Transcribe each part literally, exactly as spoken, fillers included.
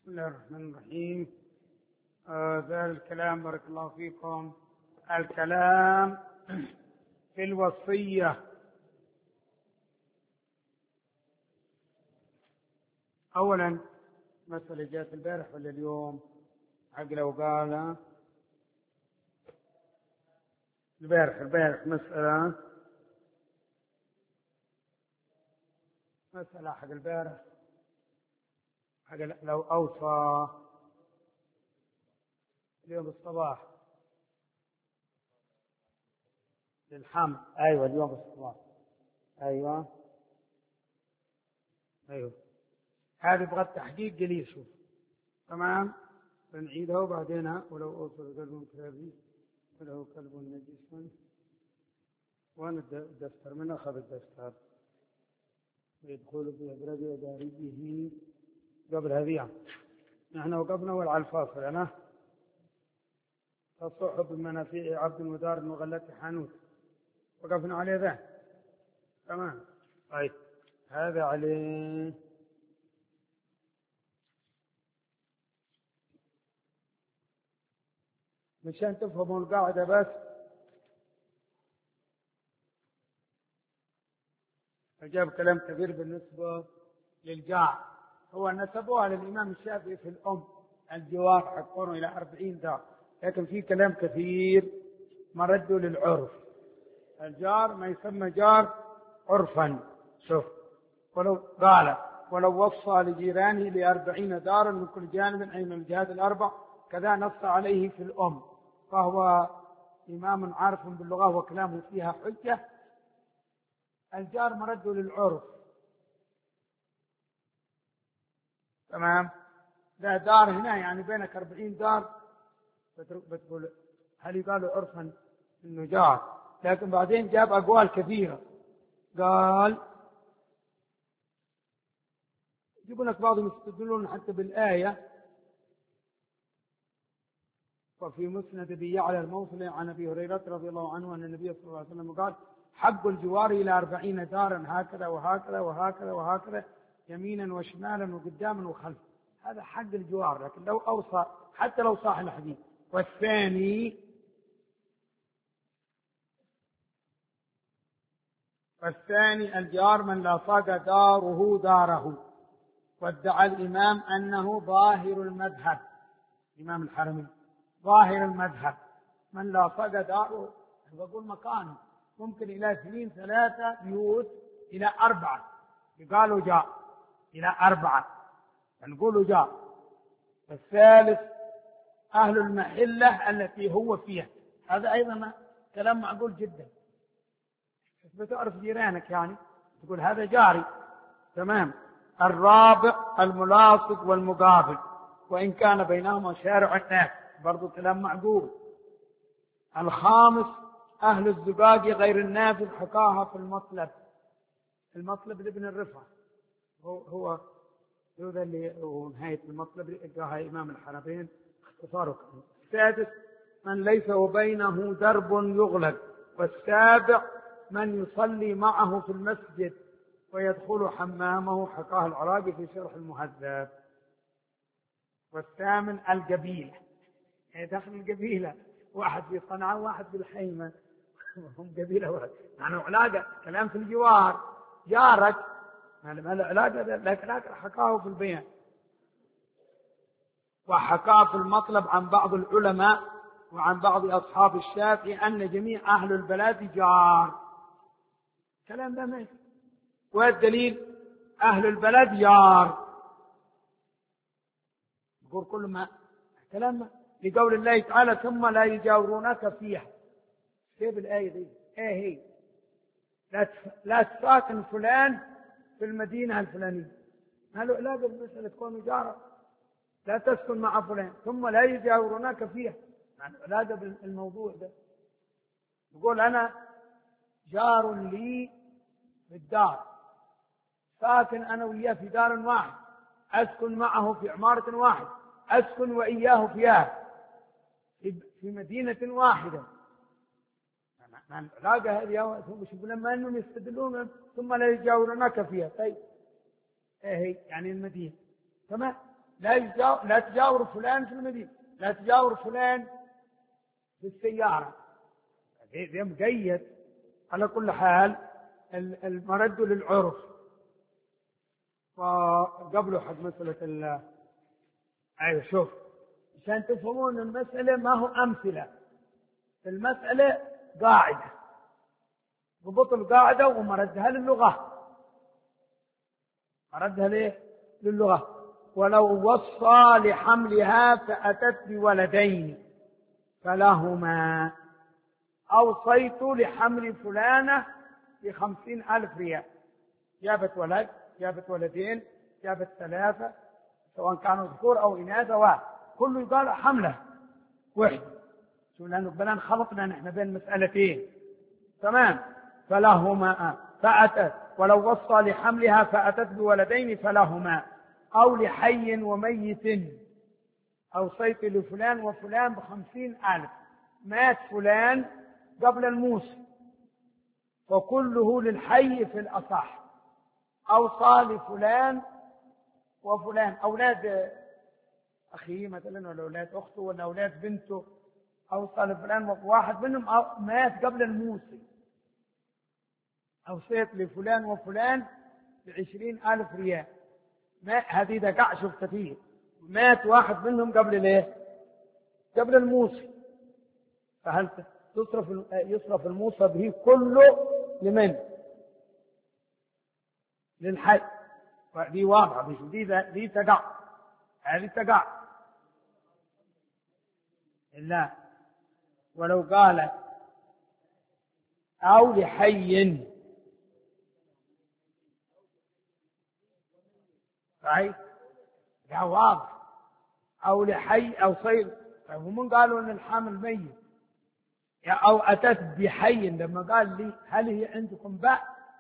بسم الله الرحمن الرحيم. آه ذا الكلام بارك الله فيكم. الكلام في الوصية. أولا مسألة جاءت البارح ولا اليوم؟ عقل وقال البارح البارح مسألة مسألة حق البارح حق لو أوصى اليوم الصباح للحمل. أيوة اليوم الصباح. أيوة أيوة هذه بغى التحقيق قليل. شوف تمام، بنعيدها وبعدين ولو أوصل قلب كلابي ولو كلب نجس. وأنا الدفتر من أخذ الدفتر يدخل في أدرجة دارجه قبل هذه. نحن وقفنا وعلى الفاصل أنا تصحب بمنافع عبد المدار المغلة حانوت وقفنا عليه ذا. تمام. طيب هذا عليه مشان تفهموا القاعدة بس. أجاب كلام كبير بالنسبة للجار. هو نسبوها للإمام الشافعي في الأم الجوار حقونه إلى أربعين دار، لكن في كلام كثير مرده للعرف. الجار ما يسمى جار عرفا. شوف ولو قال ولو وصى لجيرانه لأربعين دارا من كل جانب أي من الجهات الأربع كذا نص عليه في الأم، فهو إمام عارف باللغة وكلامه فيها حجة. الجار مرده للعرف. تمام. لا دار هنا يعني بينك أربعين دار بتقول هل يقالوا عرفا إنه جار، لكن بعدين جاب أقوال كثيرة. قال يقول لك بعضهم يستدلون حتى بالآية وفي مسند أبي يعلى الموصلي عن أبي هريرة رضي الله عنه أن النبي صلى الله عليه وسلم قال حق الجوار إلى أربعين دارا هكذا وهكذا وهكذا وهكذا يمينا وشمالا وقداما وخلفا. هذا حق الجوار، لكن لو أوصى حتى لو صاح الحديث. والثاني والثاني الجار من لاصق داره داره. وادعى الإمام أنه ظاهر المذهب، إمام الحرمين ظاهر المذهب من لاصق داره. بقول مكانه ممكن إلى اثنين ثلاثة بيوت إلى أربعة يقالوا جاء إلى أربعة نقولوا جاء. الثالث أهل المحلة التي هو فيها. هذا أيضا كلام معقول جدا. بتعرف جيرانك يعني تقول هذا جاري. تمام. الرابع الملاصق والمقابل وإن كان بينهما شارع الناس، برضو كلام معقول. الخامس أهل الزقاق غير النافذ حكاها في المطلب. المطلب لابن الرفع هو هو هذا اللي هو نهاية المطلب لقاها إمام الحرمين اختصاره. السادس من ليس وبينه درب يغلق. والسابع من يصلي معه في المسجد ويدخل حمامه حكاه العراقي في شرح المهذب. والثامن القبيلة، يعني داخل القبيلة واحد في صنعاء واحد بالحيمة هم قبيلة واحد يعني علاقة. كلام في الجوار جارك ما له علاقة، لكن حكاه في البيان. وحكاه في المطلب عن بعض العلماء وعن بعض أصحاب الشافعي أن جميع أهل البلاد جار. كلام ده ماشي. والدليل أهل البلد جار. يقول كل ما كلام لقول الله تعالى ثم لا يجاورونك فيها. كيف الآية دي؟ ايه هي؟ لا لا تساكن فلان في المدينة الفلانية. ما له علاقة بمسألة كونه جارة. لا تسكن مع فلان ثم لا يجاورونك فيها. ما له علاقة بالموضوع ده. يقول أنا جار لي بالدار، ساكن أنا وإياه في دار واحد، أسكن معه في عمارة واحد، أسكن وإياه فيها في مدينة واحدة. ما العلاقة هذه؟ لما أنهم يستدلون ثم لا يجاورونك فيها. طيب إيه هي؟ يعني المدينة. تمام. لا يجاور لا تجاور فلان في المدينة، لا تجاور فلان في السيارة، ذي مقيد. على كل حال المرد للعرف. وقبله حق مسألة ال أيوة شوف عشان تفهمون المسألة ما هو أمثلة، المسألة قاعدة، ضبط القاعدة ومردها للغة، مردها ليه؟ للغة. ولو وصى لحملها فأتت بولدين فلهما. أوصيت لحمل فلانة بخمسين ألف ريال، جابت ولد، جابت ولدين، جابت ثلاثة، سواء كانوا ذكور أو إناث، كله يقال حمله واحد، شو لأنه بلان خلطنا نحن بين مسألتين. تمام. فلهما فأتت. ولو وصى لحملها فأتت بولدين فلهما. أو لحي وميت، أوصيت لفلان وفلان بخمسين ألف، مات فلان قبل الموسم فكله للحي في الأصح. أوصى لفلان وفلان، أولاد أخيه مثلا ولا أولاد أخته ولا أولاد بنته، أوصى لفلان وواحد منهم مات قبل الموسم، أوصيت لفلان وفلان بعشرين ألف ريال. ما هذه دقع شفت فيه، مات واحد منهم قبل ليه؟ قبل الموسم، فهل تصرف يصرف الموصى به كله لمن؟ للحي. دي واضحة، مش دي دي تقع، هذه تقع. لا، ولو قال أو لحي صحيح، لا واضح، أو لحي أو صيد. هم قالوا أن الحامل ميت، أو أتت بحي، لما قال لي هل هي عندكم باء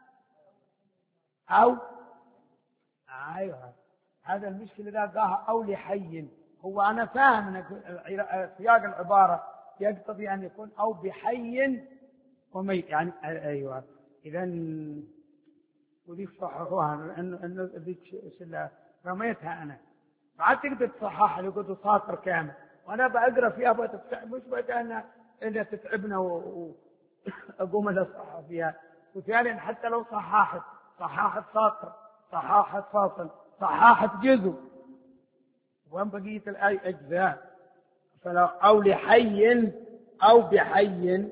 أو أيوة، هذا المشكلة إذا قالها أو لحي. هو أنا فاهم أن سياق العبارة يقتضي أن يكون أو بحي وميت، يعني أيوة. إذن ودي صححوها، لأنه إنه ذيك شلة رميتها أنا، بعد تقدر تصححها لو كنت ساطر كامل، وأنا بأقرأ فيها بتتعب، مش بقى أنا إذا تتعبنا وأقوم أصحح فيها. وثانيا حتى لو صححت صححت ساطر، صححت فاصل، صححت جزء، وين بقية الآية أجزاء. فلو أو لحي أو بحي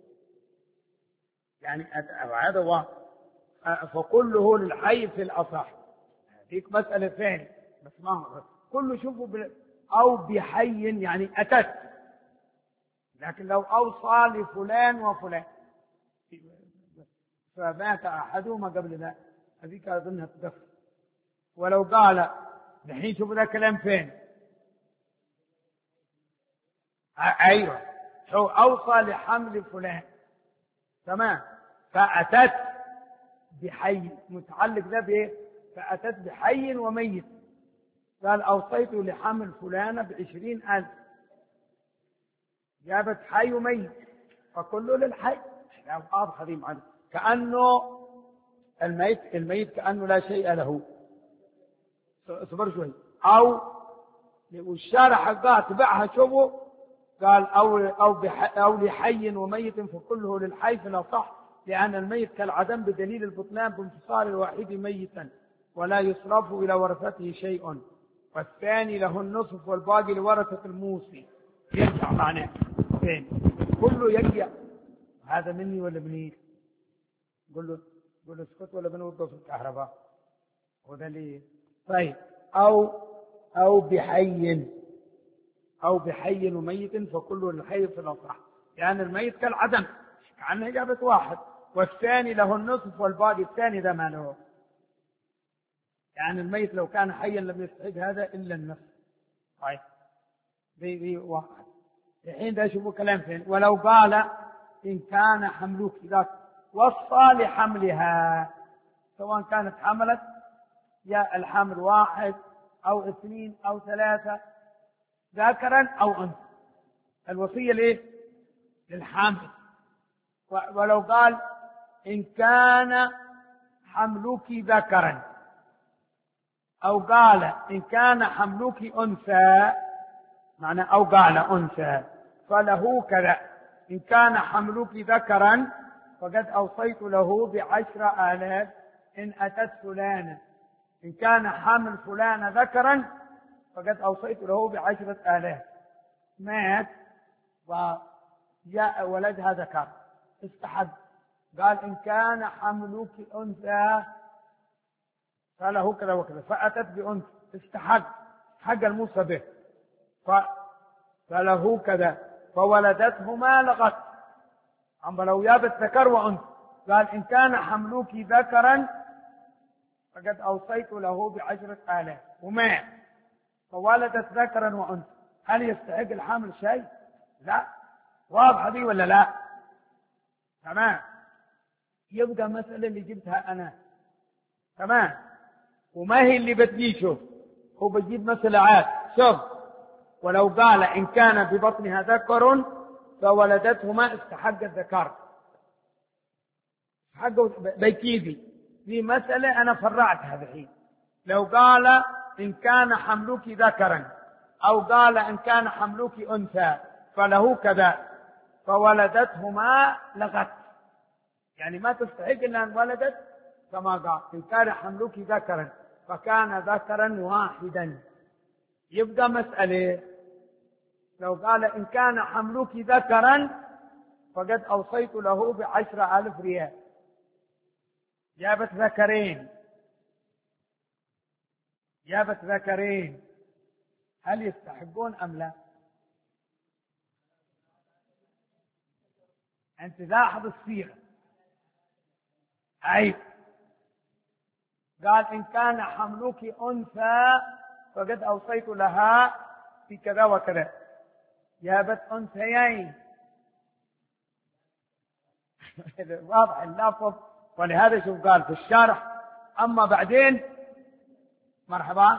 يعني هذا واحد، فكله للحي في الأصح. هذيك مسألة ثانية بس ما هو كله. شوفوا بل... أو بحي يعني أتت، لكن لو أوصى لفلان وفلان فمات أحدهما قبل ذلك، هذيك أظنها تدخل. ولو قال الحين شوفوا ذا كلام فين. أيوة، شو أوصى لحمل فلان، تمام، فأتت بحي، متعلق ذا بإيه؟ فأتت بحي وميت. قال أوصيت لحمل فلانة بعشرين ألف، جابت حي وميت فكله للحي. لا واضحة دي معنا، كأنه الميت الميت كأنه لا شيء له. صبر شوي. أو والشارع حقها تبعها شوفوا، قال أو أو بح أو لحي وميت فكله للحي في الأصح، لأن الميت كالعدم بدليل البطلان بانفصال الواحد ميتا ولا يصرف إلى ورثته شيء، والثاني له النصف والباقي لورثة الموصي. يرجع معناه فين؟ كله يرجع. هذا مني ولا مني؟ قل له قل له اسكت ولا بنوضه في الكهرباء وده ليه؟ طيب. أو أو بحي أو بحي وميت فكله للحي في الأصح، يعني الميت كالعدم كأنه جابت واحد، والثاني له النصف والباقي. الثاني ده ما له، يعني الميت لو كان حيا لم يستحق هذا إلا النصف. طيب دي دي واحد. الحين ده شوفوا كلام فين. ولو قال إن كان حملك ذاك وصى لحملها، سواء كانت حملت يا الحمل واحد أو اثنين أو ثلاثة، ذكرا أو أنثى، الوصية ليه؟ للحامل. ولو قال إن كان حملك ذكرا أو قال إن كان حملك أنثى، معنى أو قال أنثى فله كذا. إن كان حملك ذكرا فقد أوصيت له بعشر آلاف إن أتت فلانة. إن كان حمل فلان ذكرا فقد أوصيت له بعشرة آلاف. مات وجاء ولدها ذكر استحق، قال إن كان حملك أنثى فله كذا وكذا، فأتت بأنثى استحق حق الموصى به فله كذا، فولدتهما لغت. أما لو جابت ذكر وأنثى قال إن كان حملك ذكرا فقد أوصيت له بعشرة آلاف ومات فولدت ذكرا وأنثى، هل يستحق الحمل شيء؟ لا. واضحة دي ولا لا؟ تمام. يبقى مسألة اللي جبتها أنا تمام، وما هي اللي بتجيشه، هو بجيب مسألة عاد. شوف، ولو قال إن كان ببطنها ذكر فولدتهما استحق الذكر، حقه بيكيدي. في مسألة أنا فرعتها الحين، لو قال إن كان حملك ذكرا أو قال إن كان حملك أنثى فله كذا فولدتهما لغت، يعني ما تستحق إلا أن ولدت، كما قال إن كان حملك ذكرا فكان ذكرا واحدا. يبقى مسألة لو قال إن كان حملك ذكرا فقد أوصيت له بعشر ألف ريال، جابت ذكرين جابت ذكرين هل يستحقون أم لا؟ أنت لاحظ الصيغة. أي قال إن كان حملك أنثى فقد أوصيت لها في كذا وكذا، جابت أنثيين واضح اللفظ. ولهذا شوف قال في الشرح أما بعدين مرحبا.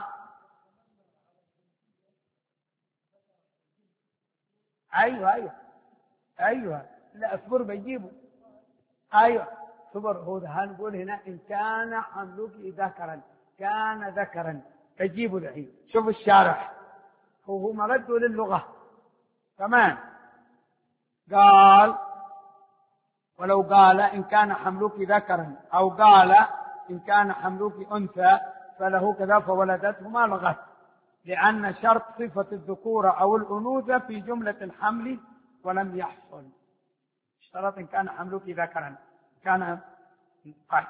أيوة أيوة أيوة لا اصبر بيجيبه. أيوة صبر، هو ده هنقول هنا إن كان حملك ذكرا، كان ذكرا تجيبه الحين. شوف الشارح هو هو مرده للغة تمام. قال ولو قال إن كان حملك ذكرا أو قال إن كان حملك أنثى فله كذا فولدتهما لغت، لأن شرط صفة الذكورة أو الأنوثة في جملة الحمل ولم يحصل. اشترط إن كان حملك ذكرا كان طيب.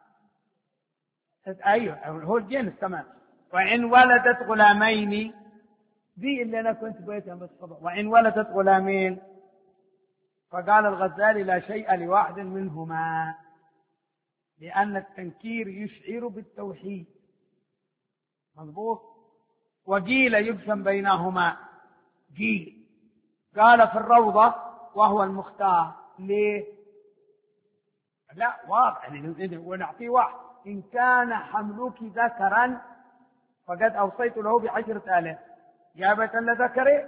أيوه هو الجنس تمام. وإن ولدت غلامين، دي اللي أنا كنت بيتها بس. وإن ولدت غلامين فقال الغزالي لا شيء لواحد منهما، لأن التنكير يشعر بالتوحيد. مضبوط. وقيل يقسم بينهما، قيل قال في الروضة وهو المختار. ليه؟ لا واضح ونعطيه واحد. إن كان حملك ذكرا فقد أوصيت له بعشرة آلاف، جابت لذكره.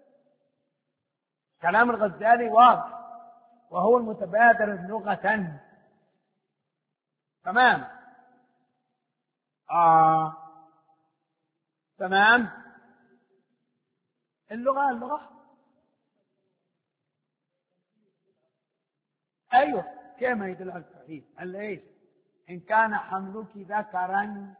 كلام الغزالي واضح وهو المتبادر لغة تمام. آه. تمام. اللغة اللغة أيوه كما يدل على التوحيد. ايش؟ إن كان حملك ذكرا،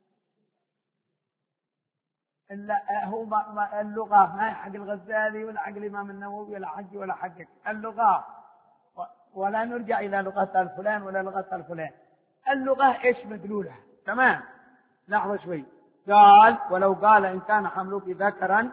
هو اللغة ما حق الغزالي ولا حق الإمام النووي ولا حق ولا حقك. اللغة ولا نرجع إلى لغة الفلان ولا لغة الفلان. اللغة إيش مدلولها تمام. لحظة شوي. قال ولو قال إن كان حملك ذكرا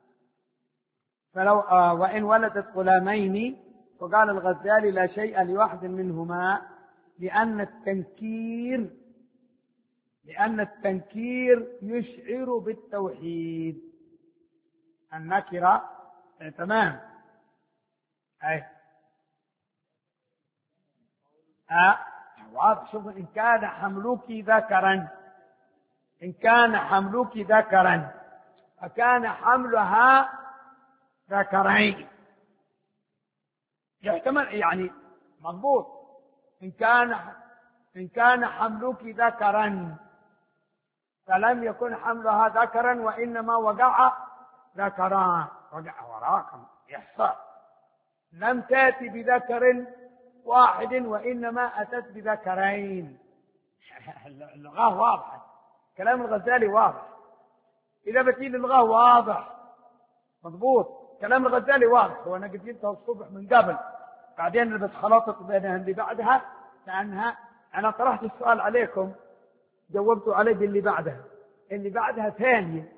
فلو آه وإن ولدت غلامين، وقال الغزالي لا شيء لواحد منهما، لأن التنكير لأن التنكير يشعر بالتوحيد. النكرة تمام. أي أه واضح. شوف إن كان حملك ذكرا، إن كان حملك ذكرا فكان حملها ذكرين، يحتمل يعني مضبوط. إن كان إن كان حملك ذكرا فلم يكن حملها ذكرا وإنما وقع ذكران. وقع وراكم يحصى. لم تأتي بذكر واحد وإنما أتت بذكرين. اللغة واضحة، كلام الغزالي واضح. إذا بتجي اللغة واضح مضبوط، كلام الغزالي واضح. هو أنا قلت لكم الصبح من قبل، بعدين بس خلطت بينها اللي بعدها، لأنها أنا طرحت السؤال عليكم جاوبتوا عليه باللي بعدها. اللي بعدها ثانية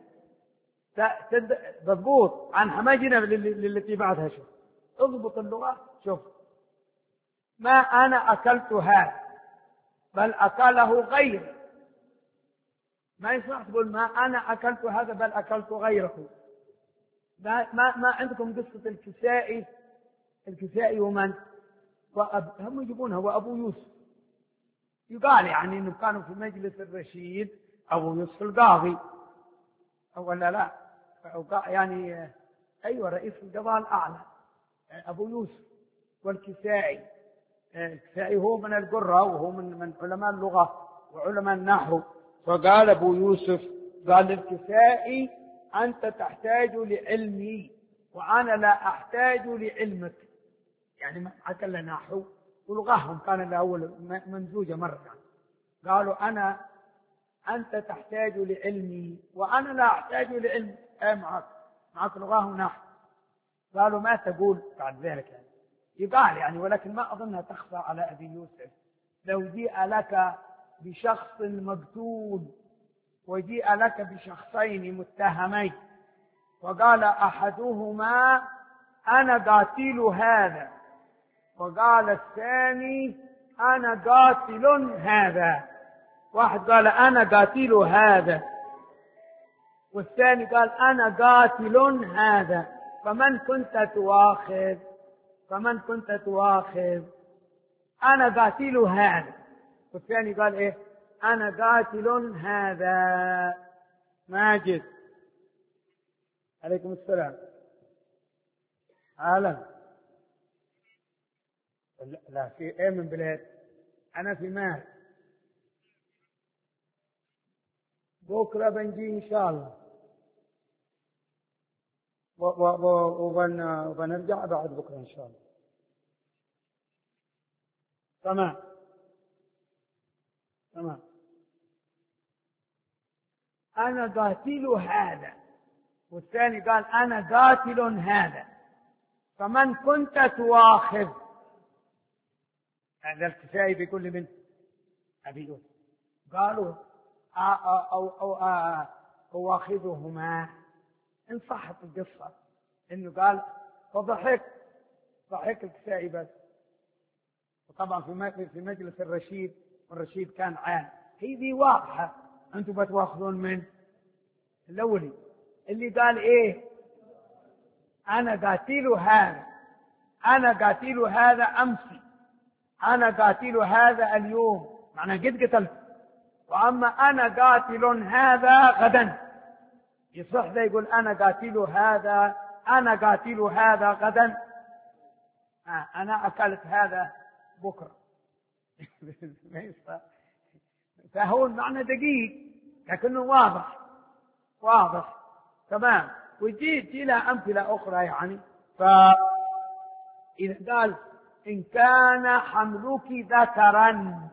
مضبوط عن حماجنا للتي بعدها. شوف اضبط اللغة. شوف ما أنا أكلت هذا بل أكله غيري. ما يصح تقول ما أنا أكلت هذا بل أكلت غيره. ما ما, ما عندكم قصة الكسائي الكسائي ومن وأب... هم يجيبونها وأبو يوسف. يقال يعني إنه كانوا في مجلس الرشيد أبو يوسف القاضي أو ولا لا أو يعني أيوة رئيس القضاء الأعلى أبو يوسف والكسائي. الكسائي هو من القرة وهو من من علماء اللغة وعلماء النحو. فقال أبو يوسف قال للكسائي أنت تحتاج لعلمي وأنا لا أحتاج لعلمك. يعني معك إلا نحو ولغاهم كان الأول ممزوجة مرة. يعني قالوا أنا أنت تحتاج لعلمي وأنا لا أحتاج لعلمك. أي معك معك لغاه ونحو. قالوا ما تقول بعد ذلك يعني يقال يعني، ولكن ما أظنها تخفى على أبي يوسف. لو جيء لك بشخص مقتول وجيء لك بشخصين متهمين وقال أحدهما أنا قاتل هذا وقال الثاني أنا قاتل هذا. واحد قال أنا قاتل هذا والثاني قال أنا قاتل هذا، فمن كنت تواخذ؟ فمن كنت تواخذ؟ أنا قاتل هذا. والثاني قال إيه؟ أنا قاتل هذا. ماجد عليكم السلام. أهلا. لا في إيه من بلاد؟ أنا في مال. بكرة بنجي إن شاء الله وبنرجع بعد بكرة إن شاء الله. تمام تمام. أنا قاتل هذا والثاني قال أنا قاتل هذا، فمن كنت تواخذ؟ هذا الكسائي بيقول لي من أبي يوسف. قالوا أو أو أواخذهما. إن صحت القصة إنه قال فضحك ضحك الكسائي بس. وطبعا في في مجلس الرشيد والرشيد كان عام. هي دي واضحة. أنتم بتواخذون من الأولي اللي قال إيه؟ أنا قاتل هذا أنا قاتل هذا أمسي أنا قاتل هذا اليوم، معنى قد قتلت. وأما أنا قاتل هذا غدا، يصح ذا يقول أنا قاتل هذا أنا قاتل هذا غدا. آه أنا أكلت هذا بكرة. فهو المعنى دقيق لكنه واضح واضح تمام. وجيت إلى أمثلة أخرى يعني. فإذا قال إن كان حملك ذكرا،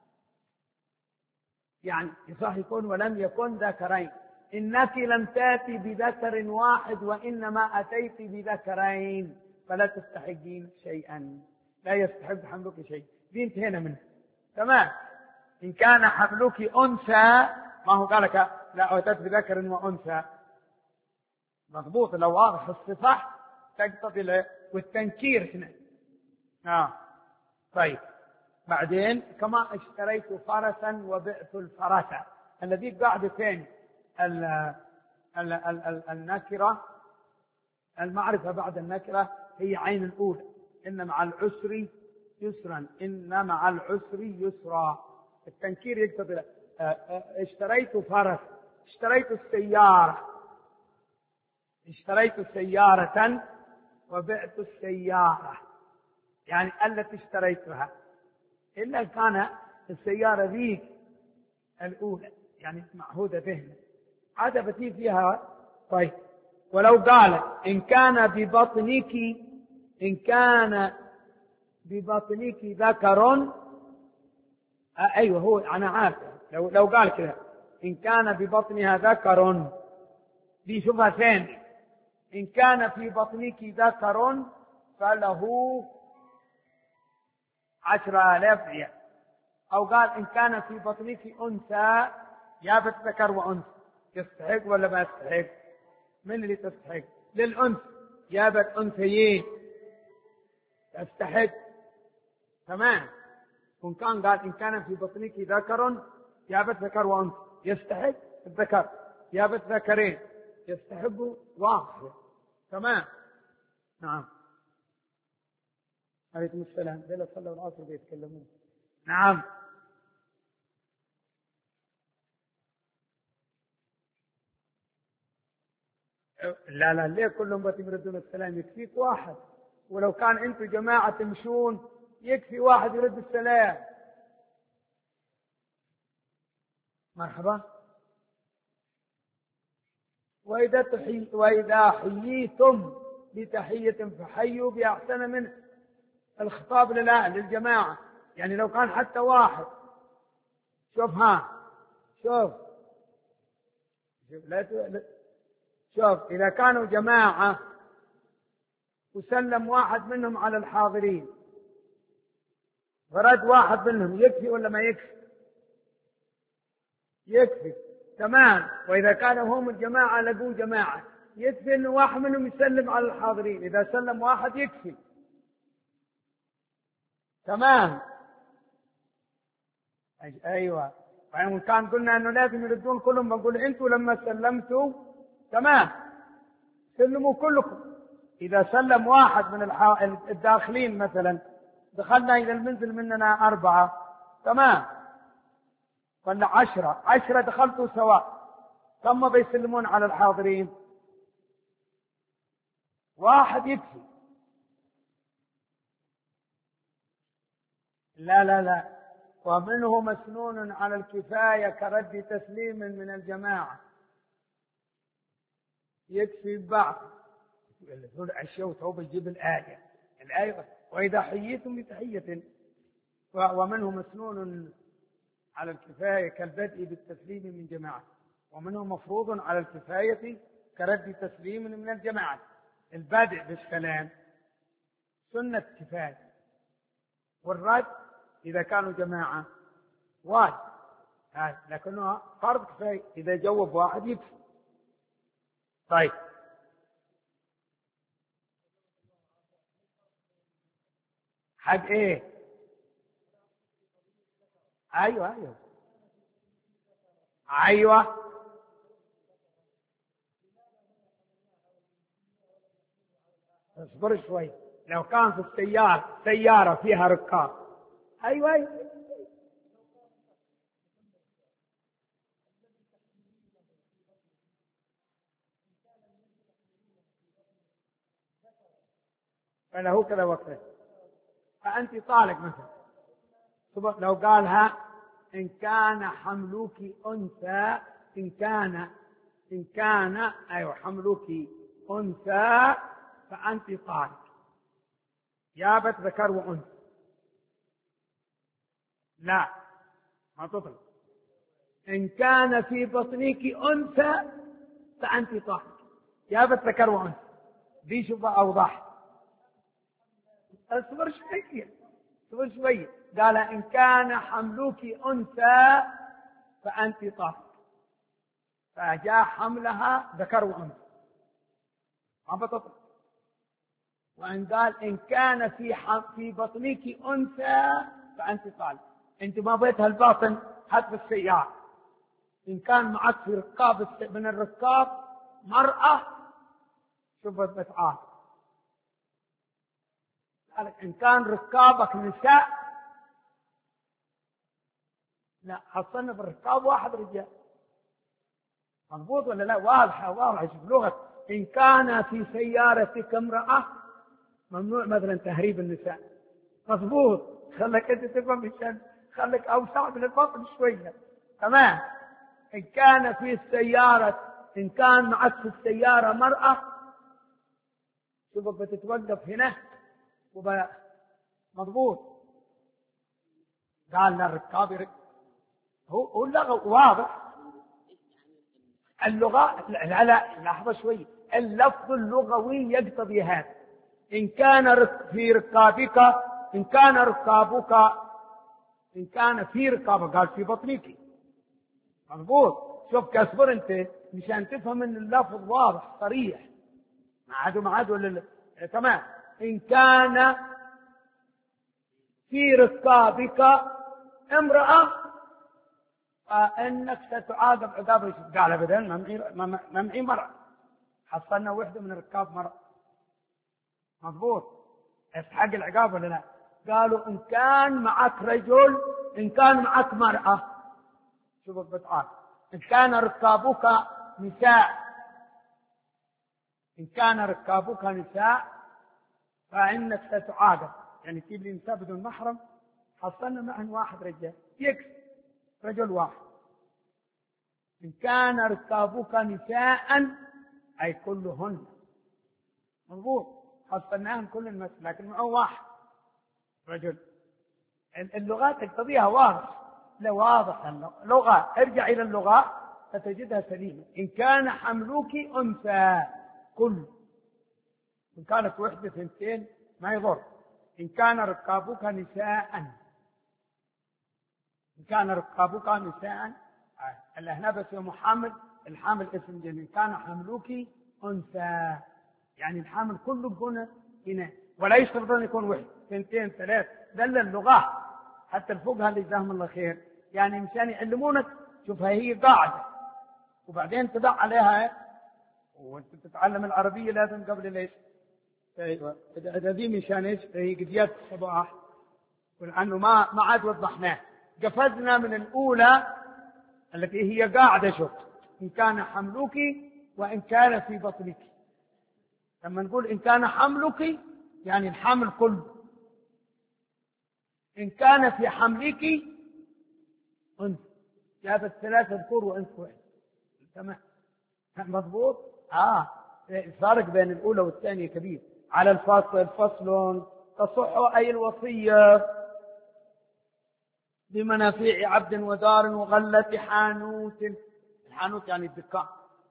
يعني يصح يكون ولم يكن ذكرين. إنك لم تأتي بذكر واحد وإنما أتيت بذكرين فلا تستحقين شيئا. لا يستحق حملك شيء. دي انتهينا منه تمام. إن كان حملك أنثى، ما هو قالك لا أتيت بذكر وأنثى مضبوط. لو واضح الصفة تقتضي والتنكير هنا. آه. طيب بعدين كما اشتريت فرسا وبعت الفرس. الذي قاعدة فين؟ ال ال ال ال النكرة المعرفة بعد النكرة هي عين الأولى. إن مع العسر يسرا إن مع العسر يسرا. التنكير يقتضي اشتريت فرس اشتريت السيارة اشتريت سيارة وبعت السيارة، يعني التي اشتريتها إلا كان السيارة ذيك الأولى. يعني معهودة ذهن عادة بتي فيها. طيب ولو قال إن كان ببطنك إن كان ببطنك ذكر، آه أيوه هو أنا عارف. لو لو قال كذا إن كان ببطنها ذكر، دي شوفها ثاني. إن كان في بطنك ذكر فله عشر آلاف ريال. أو قال إن كان في بطنك أنثى، يابت ذكر وأنثى، يستحق ولا ما يستحق؟ من اللي تستحق؟ للأنثى يابت أنثيين تستحق. تمام. وإن كان قال إن كان في بطنك ذكر، يابت ذكر وأنثى، يستحق الذكر، يابت ذكرين، يستحق واحد. تمام. نعم. عليكم السلام. دل صلوا العصر بيتكلمون. نعم. لا لا ليه كلهم بتمردون السلام؟ يكفيك واحد، ولو كان انتم جماعة تمشون يكفي واحد يرد السلام. مرحبا. وإذا, تحي وإذا حييتم بتحية فحيوا بأحسن من الخطاب للأهل للجماعة. يعني لو كان حتى واحد، شوف ها شوف شوف, لا شوف إذا كانوا جماعة وسلم واحد منهم على الحاضرين، فرد واحد منهم، يكفي ولا ما يكفي؟ يكفي. تمام. وإذا كانوا هم الجماعة لقوا جماعة، يكفي أن واحد منهم يسلم على الحاضرين. إذا سلم واحد يكفي. تمام. أيوة. وإن كان قلنا أنه لازم يردون كلهم، بنقول أنتوا لما سلمتوا تمام سلموا كلكم. إذا سلم واحد من الداخلين مثلا، دخلنا إلى المنزل مننا أربعة، تمام، ولا عشرة عشرة دخلتوا سواء، ثم بيسلمون على الحاضرين؟ واحد يكفي. لا لا لا. ومنه مسنون على الكفاية كرد تسليم من الجماعة، يكفي بعض. يقول الشوت هو بيجيب الآية الآية وإذا حييتم بتحية. ومنه مسنون على الكفاية كالبدء بالتسليم من جماعة، ومنه مفروض على الكفاية كرد تسليم من الجماعة. البدء بالسلام سنة كفاية، والرد إذا كانوا جماعة واجب، لكنه فرض كفاية. إذا جوب واحد يكفي. طيب حق ايه؟ ايوه ايوه ايوه اصبر شوي. لو كان في السيارة سيارة فيها ركاب، ايوه ايوه فله كذا وقته. فأنت طالق مثلا، لو قالها إن كان حملك أنثى، إن كان إن كان أيوة حملك أنثى فأنت طالق، جابت ذكر وأنثى. لا ما تطلق. إن كان في بطنك أنثى فأنت طالق، جابت ذكر وأنثى. دي شوف أوضح. اصبر شوية اصبر شوية. قال إن كان حملك أنثى فأنت طالق، فجاء حملها ذكر وأنثى ما بتطلق. وإن قال إن كان في في بطنك أنثى فأنت طالق، أنت ما بيتها الباطن حتى السيارة. إن كان معك في ركاب من الركاب مرأة شوفت بتعال، إن كان ركابك نساء لا حصلنا بالركاب واحد رجال. مضبوط ولا لا؟ واضحة واضحة. شوف لغة إن كان في سيارتك امرأة ممنوع مثلا تهريب النساء. مضبوط. خلك أنت تفهم مشان خلك أوسع من البطن شوية. تمام. إن كان في السيارة إن كان معك في السيارة مرأة شوف بتتوقف هنا وبقى مضبوط. قال للركاب يرك... هو هو اللغة واضح. اللغة لا لا لحظة شوي. اللفظ اللغوي يقتضي هذا. إن كان في ركابك إن كان ركابك إن كان في ركابك قال في بطنك مضبوط. شوف كاصبر أنت مشان تفهم إن اللفظ واضح صريح ما عاد ما عاد ولا تمام. إن كان في ركابك امرأة فإنك ستعاقب عقاب. قال أبدا ما معي مرأة حصلنا وحدة من الركاب مرأة مضبوط يستحق العقاب ولا لا؟ قالوا إن كان معك رجل إن كان معك مرأة شوف بتعاقب. إن كان ركابك نساء إن كان ركابك نساء فإنك ستعاقب. يعني تجيب لي نساء بدون محرم حصلنا معهن واحد رجال يكفي رجل واحد. إن كان ركابك نساء أي كلهن مضبوط حصلناهم كل المثل لكن معه واحد رجل. اللغات تقتضيها واضح لا واضح اللغة. ارجع إلى اللغة فتجدها سليمة. إن كان حملك أنثى كل إن كانت وحدة ثنتين ما يضر. إن كان ركابك نساء إن كان ركابك نساء اللي هنا بس يوم حمل الحمل اسم جن. إن كان حملك أنثى يعني الحمل كله بكون هنا ولا يشترط أن يكون واحد ثنتين ثلاث. دل اللغة حتى الفقهاء اللي جزاهم الله خير يعني مشان يعلمونك شوف هي قاعدة وبعدين تضع عليها وانت تتعلم العربية لازم قبل ليش ايوه هذه مشان ايش هي قضيات الصباح ولانه ما ما عاد وضحناه. قفزنا من الاولى التي هي قاعدة شوف إن كان حملك وإن كان في بطنك. لما نقول إن كان حملك يعني الحمل كله. إن كان في حملك أنت جابت ثلاثة ذكور وأنت واحد تمام مضبوط. آه الفارق بين الأولى والثانية كبير. على الفصل فصل تصح أي الوصية بمنافع عبد ودار وغلة حانوت. الحانوت يعني الدكان.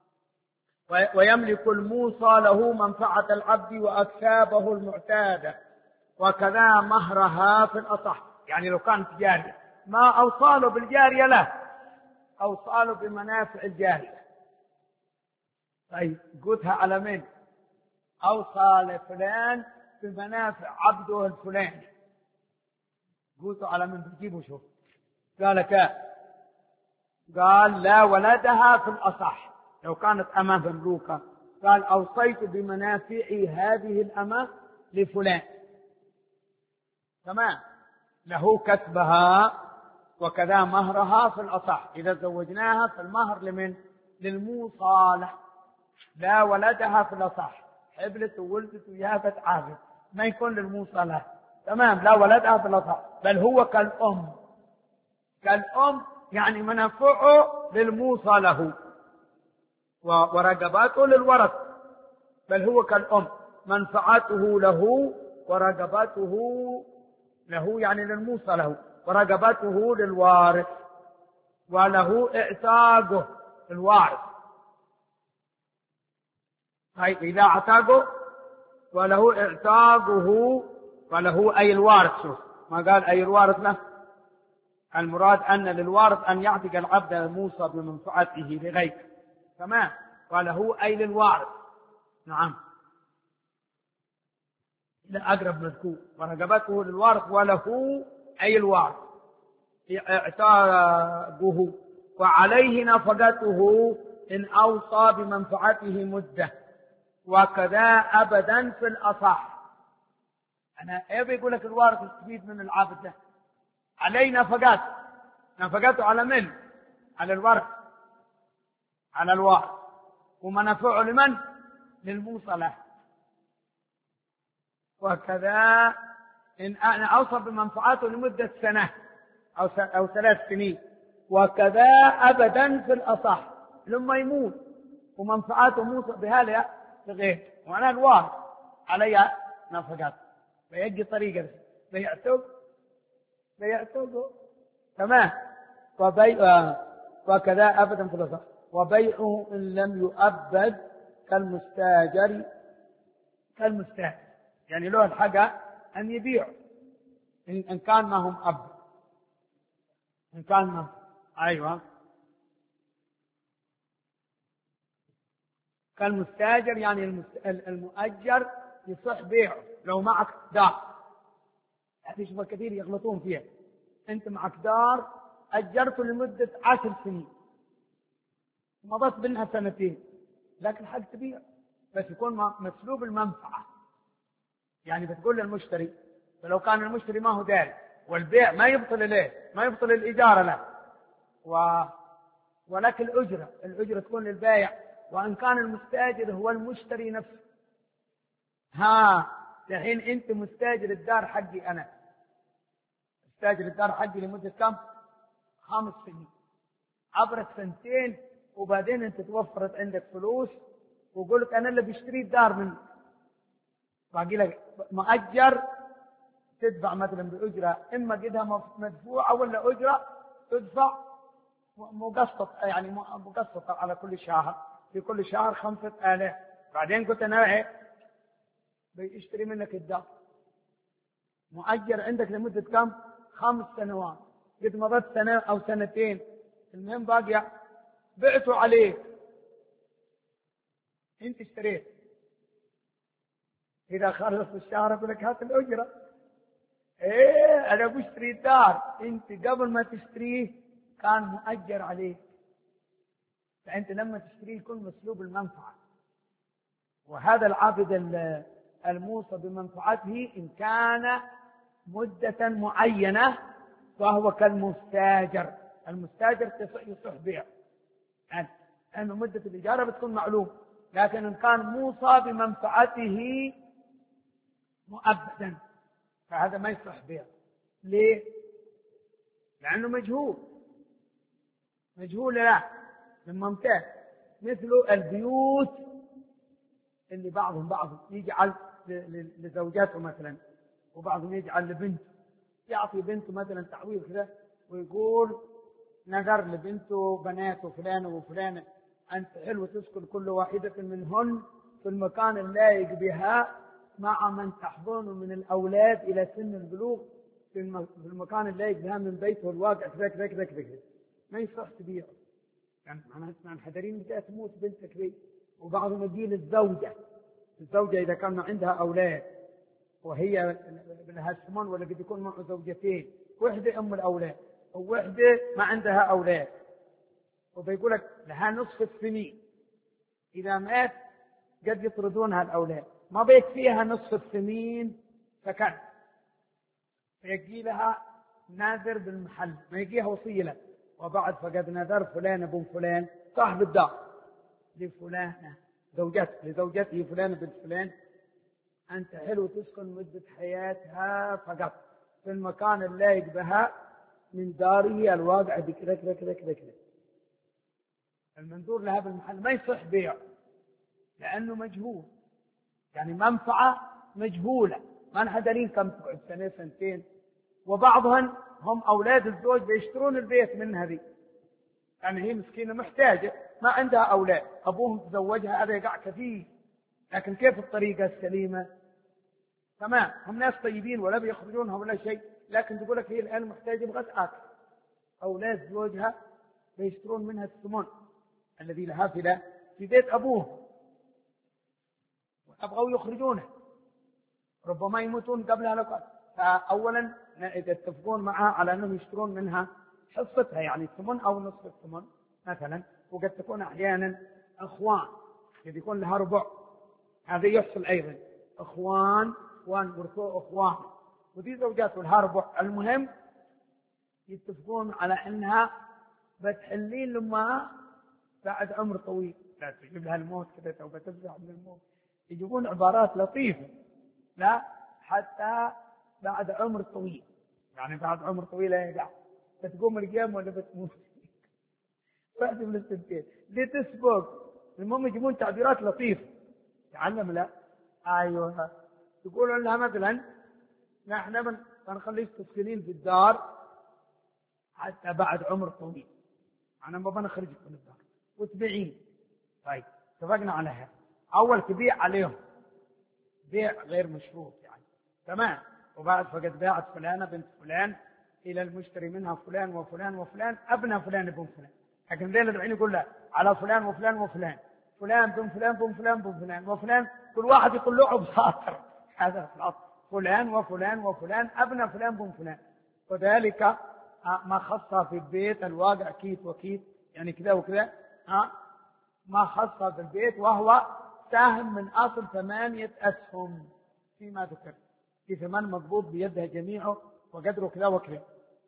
ويملك الموصى له منفعة العبد وأكسابه المعتادة وكذا مهرها في الأصح. يعني لو كانت جارية ما أوصاله بالجارية له أوصاله بمنافع الجارية. طيب قلتها على من أوصى لفلان بمنافع عبده الفلاني قلتوا على من بتجيبه شوف. قال كا قال لا ولدها في الأصح لو كانت أمة مملوكة قال أوصيت بمنافع هذه الأمة لفلان تمام له كسبها وكذا مهرها في الأصح. إذا زوجناها فالمهر لمن للموصالة. لا ولدها في الأصح حبلت وولدت ويابت عابد ما يكون للموصالة تمام. لا ولدها في الأصح بل هو كالأم كالأم يعني منافعه للموصى له ورغباته للورث. بل هو كالأم منفعته له ورغباته له يعني للموصى له ورغباته للوارث وله اعتاقه الوارث. طيب إذا اعتاقه وله اعتاقه وله أي الوارث شوف ما قال أي الوارث له. المراد أن للوارث أن يعتق العبد الموصى بمنفعته لغيره تمام. وله أي للوارث نعم إلى أقرب مذكور ورغبته للوارث وله أي الوارث اعتاقه وعليه نفقته إن أوصى بمنفعته مدة وكذا أبدا في الأصح. أنا إيه بيقول لك الوارث يستفيد من العبد ده عليه نفقات نفقته على من على الورث على الوارث ومنافعه لمن للموصى له. وكذا إن أنا أوصى بمنفعته لمدة سنة أو أو ثلاث سنين وكذا أبدا في الأصح لما يموت ومنفعاته موصى بها لغير وأنا الوارث عليها نفقات فيجي طريقة بيعتق بيعتقه تمام. وبيع وكذا أبدا في الأصح وبيعه إن لم يؤبد كالمستاجر كالمستاجر يعني له الحاجة أن يبيع إن كان ما هم أب إن كان ما أيوة كالمستاجر يعني المؤجر يصح بيعه لو معك دار. هذه شبه كثير يغلطون فيها. أنت معك دار أجرته لمدة عشر سنين مضت بينها سنتين لكن حق تبيع بس يكون مسلوب المنفعة يعني بتقول للمشتري فلو كان المشتري ما هو داري والبيع ما يبطل إليه ما يبطل الإجارة له و... ولكن الأجرة الأجرة تكون للبائع وإن كان المستاجر هو المشتري نفسه. ها الحين أنت مستاجر الدار حقي أنا مستاجر الدار حقي لمدة كم خمس سنين عبرت سنتين وبعدين أنت توفرت عندك فلوس وقلت أنا اللي بشتري الدار منك باقي لك مؤجر تدفع مثلا بأجرة إما قدها مدفوعة ولا أجرة تدفع مقسط يعني مقسطة على كل شهر في كل شهر خمسة آلاف. بعدين قلت أنا إيه بيشتري منك الدار مؤجر عندك لمدة كم خمس سنوات قد مضت سنة أو سنتين المهم باقي بعته عليك أنت اشتريت إذا خلص الشهر أقول لك هات الأجرة. إيه أنا بشتري الدار أنت قبل ما تشتريه كان مؤجر عليك فأنت لما تشتريه يكون مسلوب المنفعة. وهذا العابد الموصى بمنفعته إن كان مدة معينة فهو كالمستاجر. المستاجر يصح بيع يعني أن مدة الإجارة بتكون معلوم لكن إن كان موصى بمنفعته مؤبدا فهذا ما يصح بيع. ليه؟ لأنه مجهول مجهول لا من ممتاز مثل البيوت اللي بعضهم بعضهم يجعل لزوجاته مثلا وبعضهم يجعل لبنته يعطي بنته مثلا تعويض كذا ويقول نذر لبنته بناته فلانة وفلانة أنت حلو تسكن كل واحدة منهن في المكان اللايق بها مع من تحضن من الأولاد إلى سن البلوغ في المكان اللايق بها من بيته الواقع كذا كذا كذا كذا ما يصح تبيعه. يعني معناها اسمع الحذرين متى تموت بنتك ذي وبعضهم يجي للزوجة الزوجة إذا كان عندها أولاد وهي لها الثمن ولا قد يكون معه زوجتين وحدة أم الأولاد ووحدة ما عندها أولاد وبيقول لك لها نصف السنين إذا مات قد يطردونها الأولاد ما بيكفيها نصف السنين سكن فيجي لها ناذر بالمحل ما يجيها وصية له وبعد فقد نذر فلان ابن فلان صاحب الدار لفلانة زوجته لزوجته فلانة بنت فلان أنت حلو تسكن مدة حياتها فقط في المكان اللايق بها من داره الواقع بكذا كذا كذا كذا كذا. المنظور لها بالمحل ما يصح بيع لأنه مجهول يعني منفعة مجهولة ما نحدرين كم تقعد سنة سنتين وبعضهم هم أولاد الزوج بيشترون البيت من هذه يعني هي مسكينة محتاجة ما عندها أولاد أبوهم تزوجها هذا يقع كثير لكن كيف الطريقة السليمة تمام هم ناس طيبين ولا بيخرجونها ولا شيء لكن تقول لك هي الآن محتاجة بغت آكل أولاد زوجها بيشترون منها الثمن الذي لها في في بيت أبوه وأبغوا يخرجونها ربما يموتون قبلها لقد فأولا يتفقون معها على أنهم يشترون منها حصتها يعني الثمن أو نصف الثمن مثلا وقد تكون أحيانا أخوان قد يكون لها ربع هذا يحصل أيضا أخوان أخوان ورثوا أخوان ودي زوجات لها ربع. المهم يتفقون على أنها بتحلين لما بعد عمر طويل لا تجيب لها الموت كذا توبة تفزع من الموت يجيبون عبارات لطيفة لا حتى بعد عمر طويل يعني بعد عمر طويل يقع بتقوم القيامة ولا بتموت واحدة من السنتين لتسبق. المهم يجيبون تعبيرات لطيفة تعلم. لا أيوه يقولوا لها مثلا نحن بنخليك تسكنين في الدار حتى بعد عمر طويل، أنا ما بنخرجك من الدار وتبيعين. طيب اتفقنا على هذا. أول تبيع عليهم بيع غير مشروط يعني تمام. وبعد فقد باعت فلانة بنت فلان إلى المشتري منها فلان وفلان وفلان أبنى فلان ابن فلان، لكن ذيل العين يقول لا على فلان وفلان وفلان فلان بن فلان بن فلان بن فلان وفلان، كل واحد يقول له بساطر هذا في الأصل فلان وفلان وفلان أبنى فلان بن فلان. وذلك ما خصها في البيت الواقع كيت وكيت يعني كذا وكذا، ما خصها في البيت وهو ساهم من أصل ثمانية أسهم فيما ذكر في ثمن مضبوط بيدها جميعه وقدره كذا وكذا.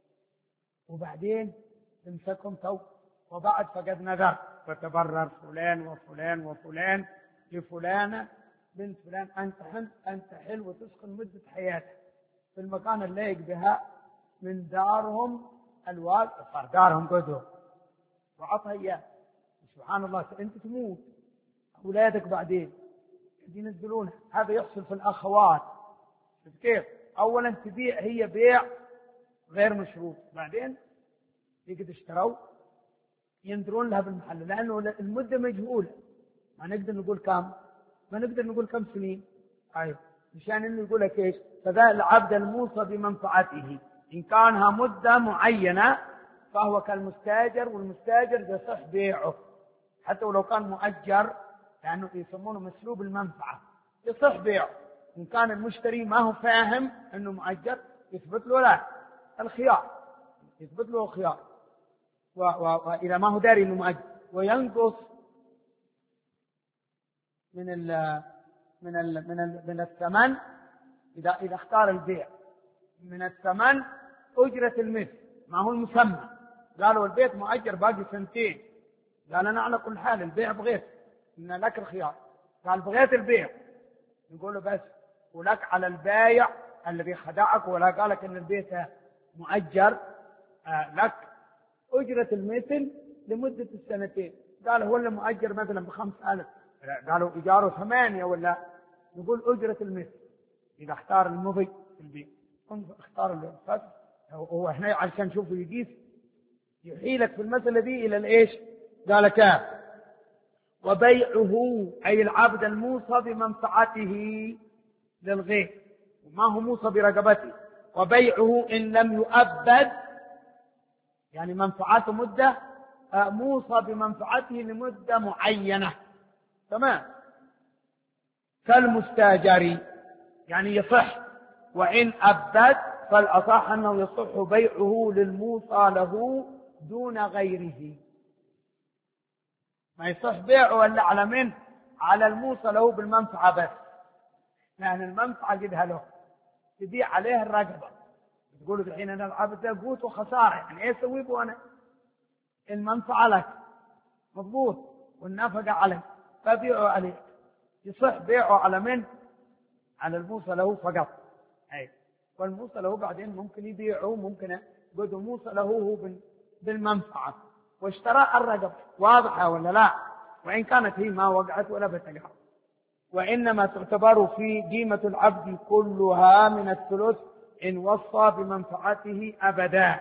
وبعدين تمسكهم تو وبعد فقد نذر وتبرر فلان وفلان وفلان لفلانة بنت فلان أن تحل أن تحل وتسكن مدة حياتها في المكان اللايق بها من دارهم الواقع، صار دارهم قدر وعطها إياه. سبحان الله أنت تموت أولادك بعدين ينزلون. هذا يحصل في الأخوات. كيف؟ أولا تبيع هي بيع غير مشروط، بعدين يقد اشتروا ينذرون لها بالمحل لأنه المدة مجهولة، ما نقدر نقول كم ما نقدر نقول كم سنين. أيوة مشان إنه يقول لك إيش فذا العبد الموصى بمنفعته إن كانها مدة معينة فهو كالمستاجر، والمستاجر يصح بيعه حتى ولو كان مؤجر لأنه يسمونه مسلوب المنفعة يصح بيعه. إن كان المشتري ما هو فاهم أنه مؤجر يثبت له لا الخيار، يثبت له الخيار وإذا ما هو داري أنه مؤجر. وينقص من ال من ال من ال من الثمن إذا إذا اختار البيع من الثمن أجرة المثل ما هو المسمى. قالوا البيت مؤجر باقي سنتين، قال أنا على كل حال البيع بغيت إن لك الخيار، قال بغيت البيع نقول له بس ولك على البايع الذي خدعك ولا قالك إن البيت مؤجر آه لك أجرة المثل لمدة السنتين. قال هو اللي مؤجر مثلا بخمس ألف، قالوا إيجاره ثمانية ولا، نقول أجرة المثل إذا اختار المضي في البيع. اختار الفس هو هنا عشان شوفوا يقيس يحيلك في المسألة دي إلى الإيش. قال كاف وبيعه أي العبد الموصى بمنفعته للغير وما هو موصى برقبته، وبيعه إن لم يؤبد يعني منفعته مدة موصى بمنفعته لمدة معينة تمام كالمستاجر يعني يصح. وإن أبد فالأصح أنه يصح بيعه للموصى له دون غيره. ما يصح بيعه إلا على من؟ على الموصى له بالمنفعة بس، لأن المنفعة قدها له تبيع عليه الرقبة. تقولوا الحين أنا العبد ده قوت وخسارة يعني إيه سوي بو أنا؟ المنفعة لك مضبوط والنفقة عليه فبيعه عليه. يصح بيعه على من؟ على الموصى له فقط. أي والموصى له بعدين ممكن يبيعه ممكن قد موصى له هو بالمنفعة واشتراء الرقبة. واضحة ولا لا؟ وإن كانت هي ما وقعت ولا بتقع. وإنما تعتبر في قيمة العبد كلها من الثلث إن وصى بمنفعته أبدا.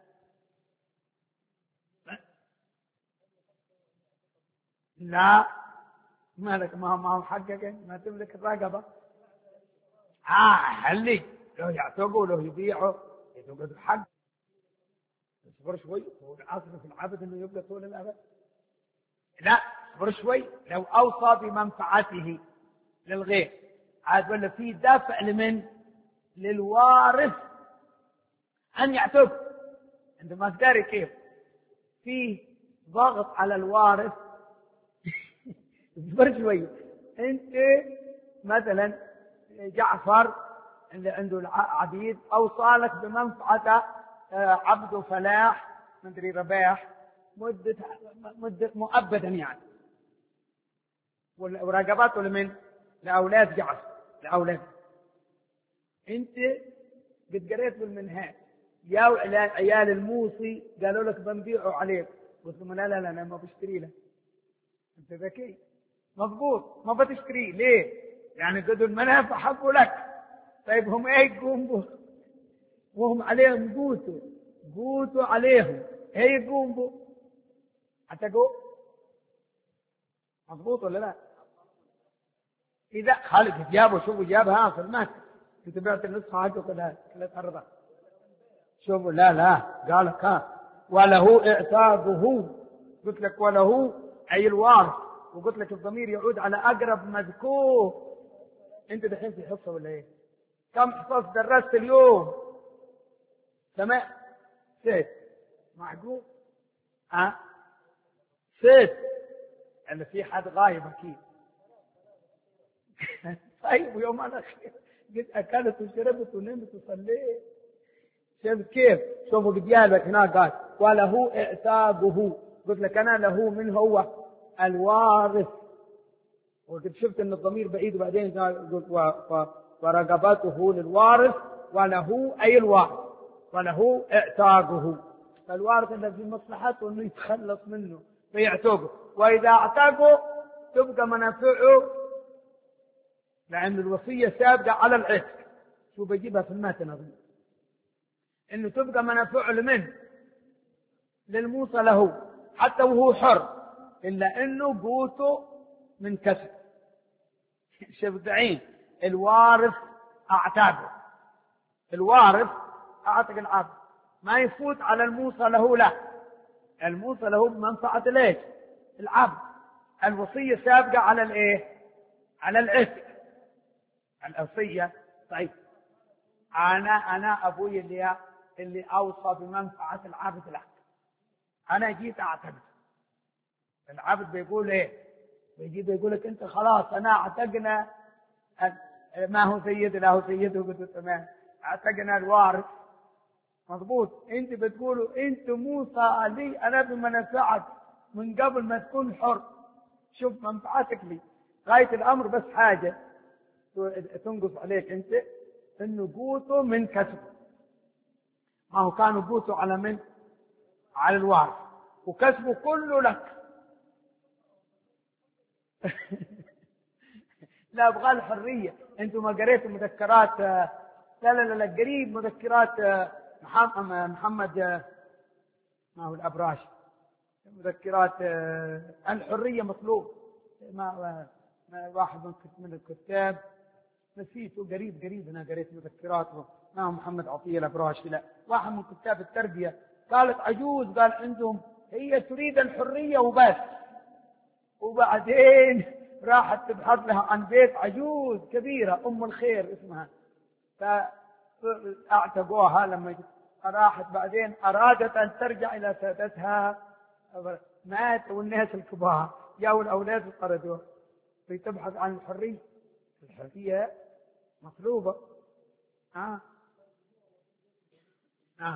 لا مالك ما ما هو حقك ما تملك الرقبة. آه هلي لو يعتقوا لو يبيعوا يتوقف الحق. اصبر شوي هو الأصل في العبد إنه يبقى طول الأبد. لا اصبر شوي لو أوصى بمنفعته للغير عاد ولا في دافع لمن؟ للوارث أن يعتق. أنت ما تدري كيف في ضغط على الوارث. اصبر شوي أنت مثلا جعفر اللي عنده العبيد أوصى لك بمنفعة عبد فلاح مدري رباح مدة مدة مؤبدا يعني ورقباته لمن؟ لأولاد جعفر لأولاد. أنت قد قريت بالمنهاج يا عيال الموصي قالوا لك بنبيعه عليك قلت له لا لا لا أنا ما بشتري له. أنت ذكي مضبوط، ما بتشتري ليه؟ يعني قدوا المنافع حقوا لك. طيب هم ايه يقوموا وهم عليهم قوتوا قوتوا عليهم ايه يقوموا هتقوا مضبوط ولا لا؟ إذا خالد جابوا شوفوا جابها في المكتب كنت بعت النسخة حقه كلها كلها تحرضها. شوفوا لا لا قال كان وله اعتاده، قلت لك وله أي الوارث، وقلت لك الضمير يعود على أقرب مذكور. أنت دحين في حصة ولا إيه؟ كم حصص درست اليوم؟ سمع ست معقول؟ أه ست أنا في حد غايب أكيد. طيب ويوم أنا قد أكلت وشربت ونمت وصليت. شوف كيف شوفوا قد جالك هناك قال وله اعتاده، قلت لك أنا له من هو الوارث، وقد شفت أن الضمير بعيد وبعدين قلت ورقبته للوارث وله أي الوارث وله اعتاقه، فالوارث الذي في مصلحته أنه يتخلص منه فيعتقه، وإذا اعتقه تبقى منافعه لأن الوصية سابقة على العتق. شو بجيبها في المتن أظن إنه تبقى منافعه لمن؟ للموصى له حتى وهو حر، إلا إنه قوته من كسب. شبدعين الوارث أعتاقه، الوارث أعتق العبد ما يفوت على الموصى له لا، الموصى له بمنفعة ليش؟ العبد. الوصية سابقة على الإيه؟ على العتق. الوصية طيب أنا أنا أبوي اللي اللي أوصى بمنفعة العبد له، أنا جيت أعتقد العبد بيقول إيه؟ بيجي بيقول لك أنت خلاص أنا اعتقنا ما هو سيد لا هو سيده، قلت تمام اعتقنا الوارث مضبوط. أنت بتقولوا أنت موصى لي أنا بمنفعك من قبل ما تكون حر، شوف منفعتك لي غاية الأمر، بس حاجة تنقص عليك أنت إنه قوته من كسبه. ما هو كانوا قوته على من؟ على الوارث، وكسبه كله لك. لا أبغى الحرية. أنتم ما قريتوا مذكرات؟ لا لا لا قريب مذكرات محمد محمد ما هو الأبراش، مذكرات الحرية مطلوب، ما واحد من الكتاب نسيته قريب قريب أنا قريت مذكراته، ما هو محمد عطية الأبراش، لا واحد من كتاب التربية. قالت عجوز قال عندهم هي تريد الحرية وبس، وبعدين راحت تبحث لها عن بيت عجوز كبيرة أم الخير اسمها، فاعتقوها. لما راحت بعدين أرادت أن ترجع إلى سادتها مات، والناس الكبار جاءوا الأولاد وطردوها، تبحث عن الحرية. الحرية مطلوبة. آه. آه.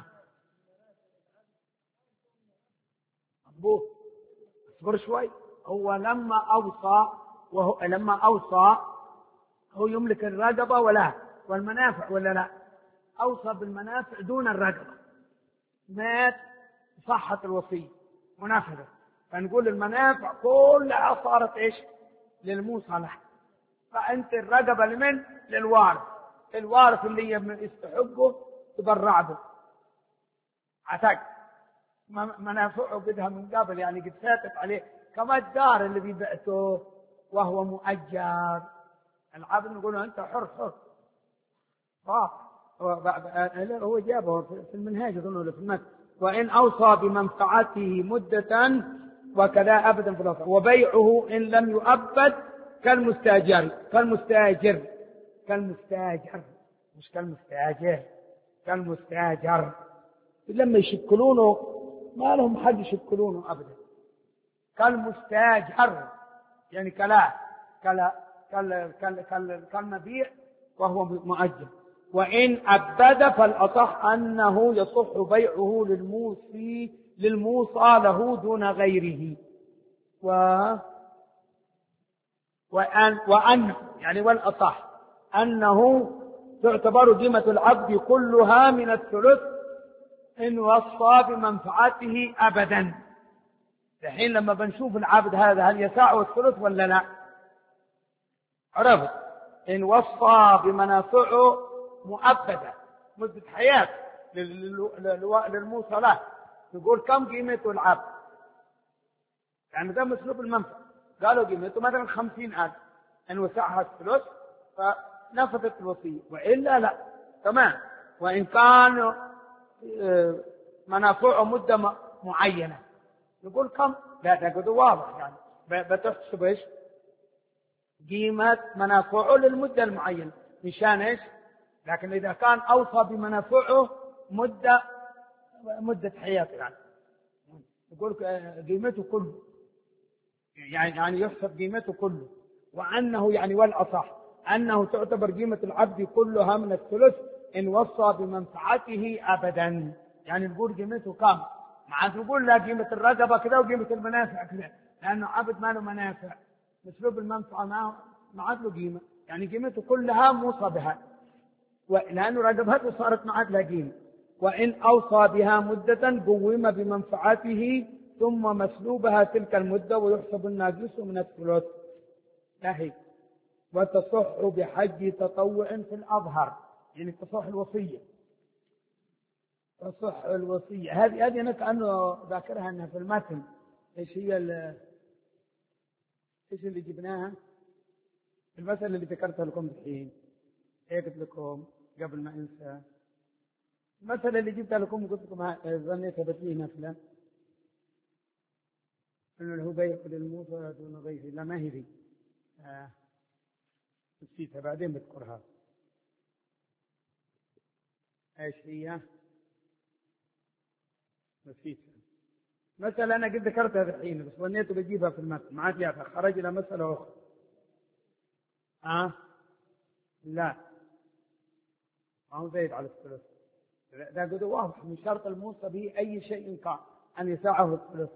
أبوه اصبر شوي. هو لما أوصى وهو لما أوصى هو يملك الرقبة ولا والمنافع ولا لا؟ أوصى بالمنافع دون الرقبة، مات صحت الوصية منافذة، فنقول المنافع كلها صارت إيش؟ للموصى له. فأنت الرقبة لمن؟ للوارث، الوارث اللي يستحقه تبرع به عتق، منافعه بدها من قبل يعني قد فاتت عليه، كما الدار اللي بيبعته وهو مؤجر. العبد نقول أنت حر حر صح. هو جابه في المنهاج أظنه في المتن، وإن أوصى بمنفعته مدة وكذا أبدا في الوصف، وبيعه إن لم يؤبد كالمستاجر كالمستاجر كالمستاجر مش كالمستاجر كالمستاجر لما يشكلونه ما لهم حد يشكلونه أبدا. كالمستاجر يعني كلا كلا كال كال كال كالمبيع وهو مؤجر. وإن أبد فالأصح أنه يصح بيعه للموصي للموصى له دون غيره. و وأن وأن يعني والأصح أنه تعتبر ذمة العبد كلها من الثلث إن وصى بمنفعته أبدا. الحين لما بنشوف العبد هذا هل يساعه الثلث ولا لا؟ عرفت؟ إن وصى بمنافعه مؤبدة مدة حياة للموصلات، تقول كم قيمته العبد؟ يعني ده مسلوب المنفعة، قالوا قيمته مثلا خمسين ألف، إن وسعها الثلث فنفذت الوصية، وإلا لا. تمام. وإن كان منافعه مدة معينة نقول كم؟ لا تقول واضح، يعني بتحسب ايش؟ قيمة منافعه للمدة المعينة مشان ايش؟ لكن إذا كان أوصى بمنافعه مدة مدة حياته، يعني يقول قيمته كله، يعني يعني يحسب قيمته كله، وأنه يعني والأصح أنه تعتبر قيمة العبد كلها من الثلث إن وصى بمنفعته أبدا. يعني نقول قيمته كم؟ مع نقول لا قيمة الرقبة كذا وقيمة المنافع كذا، لأنه عبد ما له منافع، مسلوب المنفعة ما ما عاد له قيمة، يعني قيمته كلها موصى بها، لأنه رقبته صارت ما عاد لها قيمة. وإن أوصى بها مدة قوم بمنفعته ثم مسلوبها تلك المدة ويحسب الناقص من الثلث. نهي. وتصح بحج تطوع في الأظهر، يعني تصح الوصية، تصح الوصية. هذه هذه أنا كأنه ذاكرها أنها في المتن. إيش هي إيش اللي جبناها؟ المسألة اللي ذكرتها لكم الحين، إيه قلت لكم قبل ما أنسى؟ المسألة اللي جبتها لكم وقلت لكم ظنيتها بتليه نفلا، إنه الهبيع للموصى دون ضيفه. لا ما هي ذي، آه. نسيتها بعدين بذكرها. ايش هي؟ نسيتها. مسألة أنا قد ذكرتها الحين بس ظنيت بجيبها في المتن، ما عاد يافع، خرج إلى مسألة أخرى. آه؟ لا ما هو زايد على الثلث، ده قد واضح من شرط الموصى به أي شيء كان أن يساعه الثلث.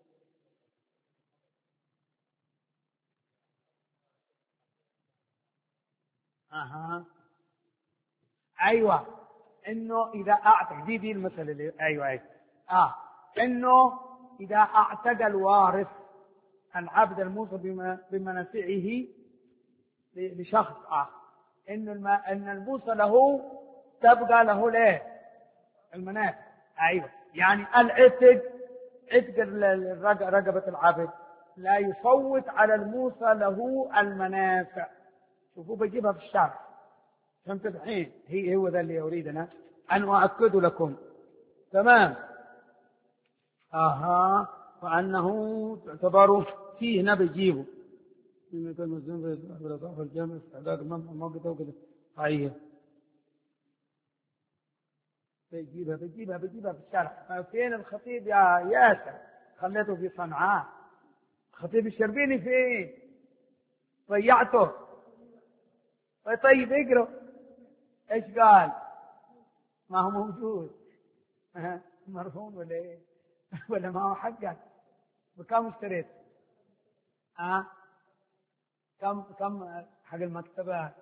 أها أيوة، إنه إذا أعتق دي دي المسألة اللي أيوة أيوة آه إنه إذا أعتق الوارث العبد الموصى بمنافعه لشخص آخر، إن الم... إن الموصى له تبقى له ليه المنافع. أيوة، يعني العتق عتق رقبة العبد لا يفوت على الموصى له المنافع. شوفوا بجيبها في الشرح، فهمت الحين؟ هي هو ذا اللي أريدنا أن أؤكد لكم. تمام. أها. وأنه تعتبر فيه نبي جيبه في كان مزون بالإضافة الجامع استعداد المنفعة موقته وكذا. طيب بجيبها بجيبها بجيبها في الشرح. فين الخطيب يا ياسر؟ خليته في صنعاء. الخطيب الشربيني فين؟ ضيعته. طيب اقرأ ايش قال؟ ما هو موجود. مرهون ولا ايه؟ ولا ما هو حقك؟ بكم اشتريت؟ ها؟ كم كم حق المكتبة؟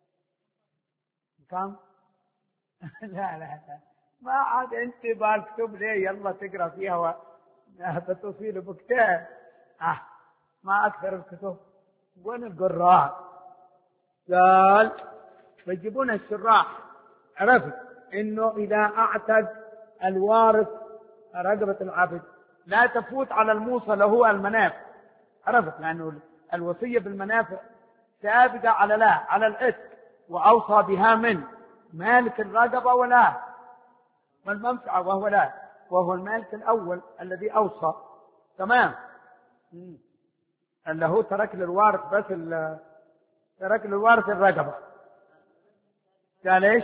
كم؟ لا لا لا ما عاد انت بالكتب ليه يلا تقرا فيها بتصير بكتاب. اه ما اكثر الكتب. وين القراء؟ قال فيجيبون الشراح. عرفت انه اذا اعتد الوارث رقبة العبد لا تفوت على الموصى له المنافع. عرفت؟ لانه الوصية بالمنافع سابقة على لا على العتق، واوصى بها من مالك الرقبة ولا والمنفعة وهو لا وهو المالك الأول الذي أوصى. تمام. اللي هو ترك للوارث بس ترك للوارث الرقبة. قال إيش؟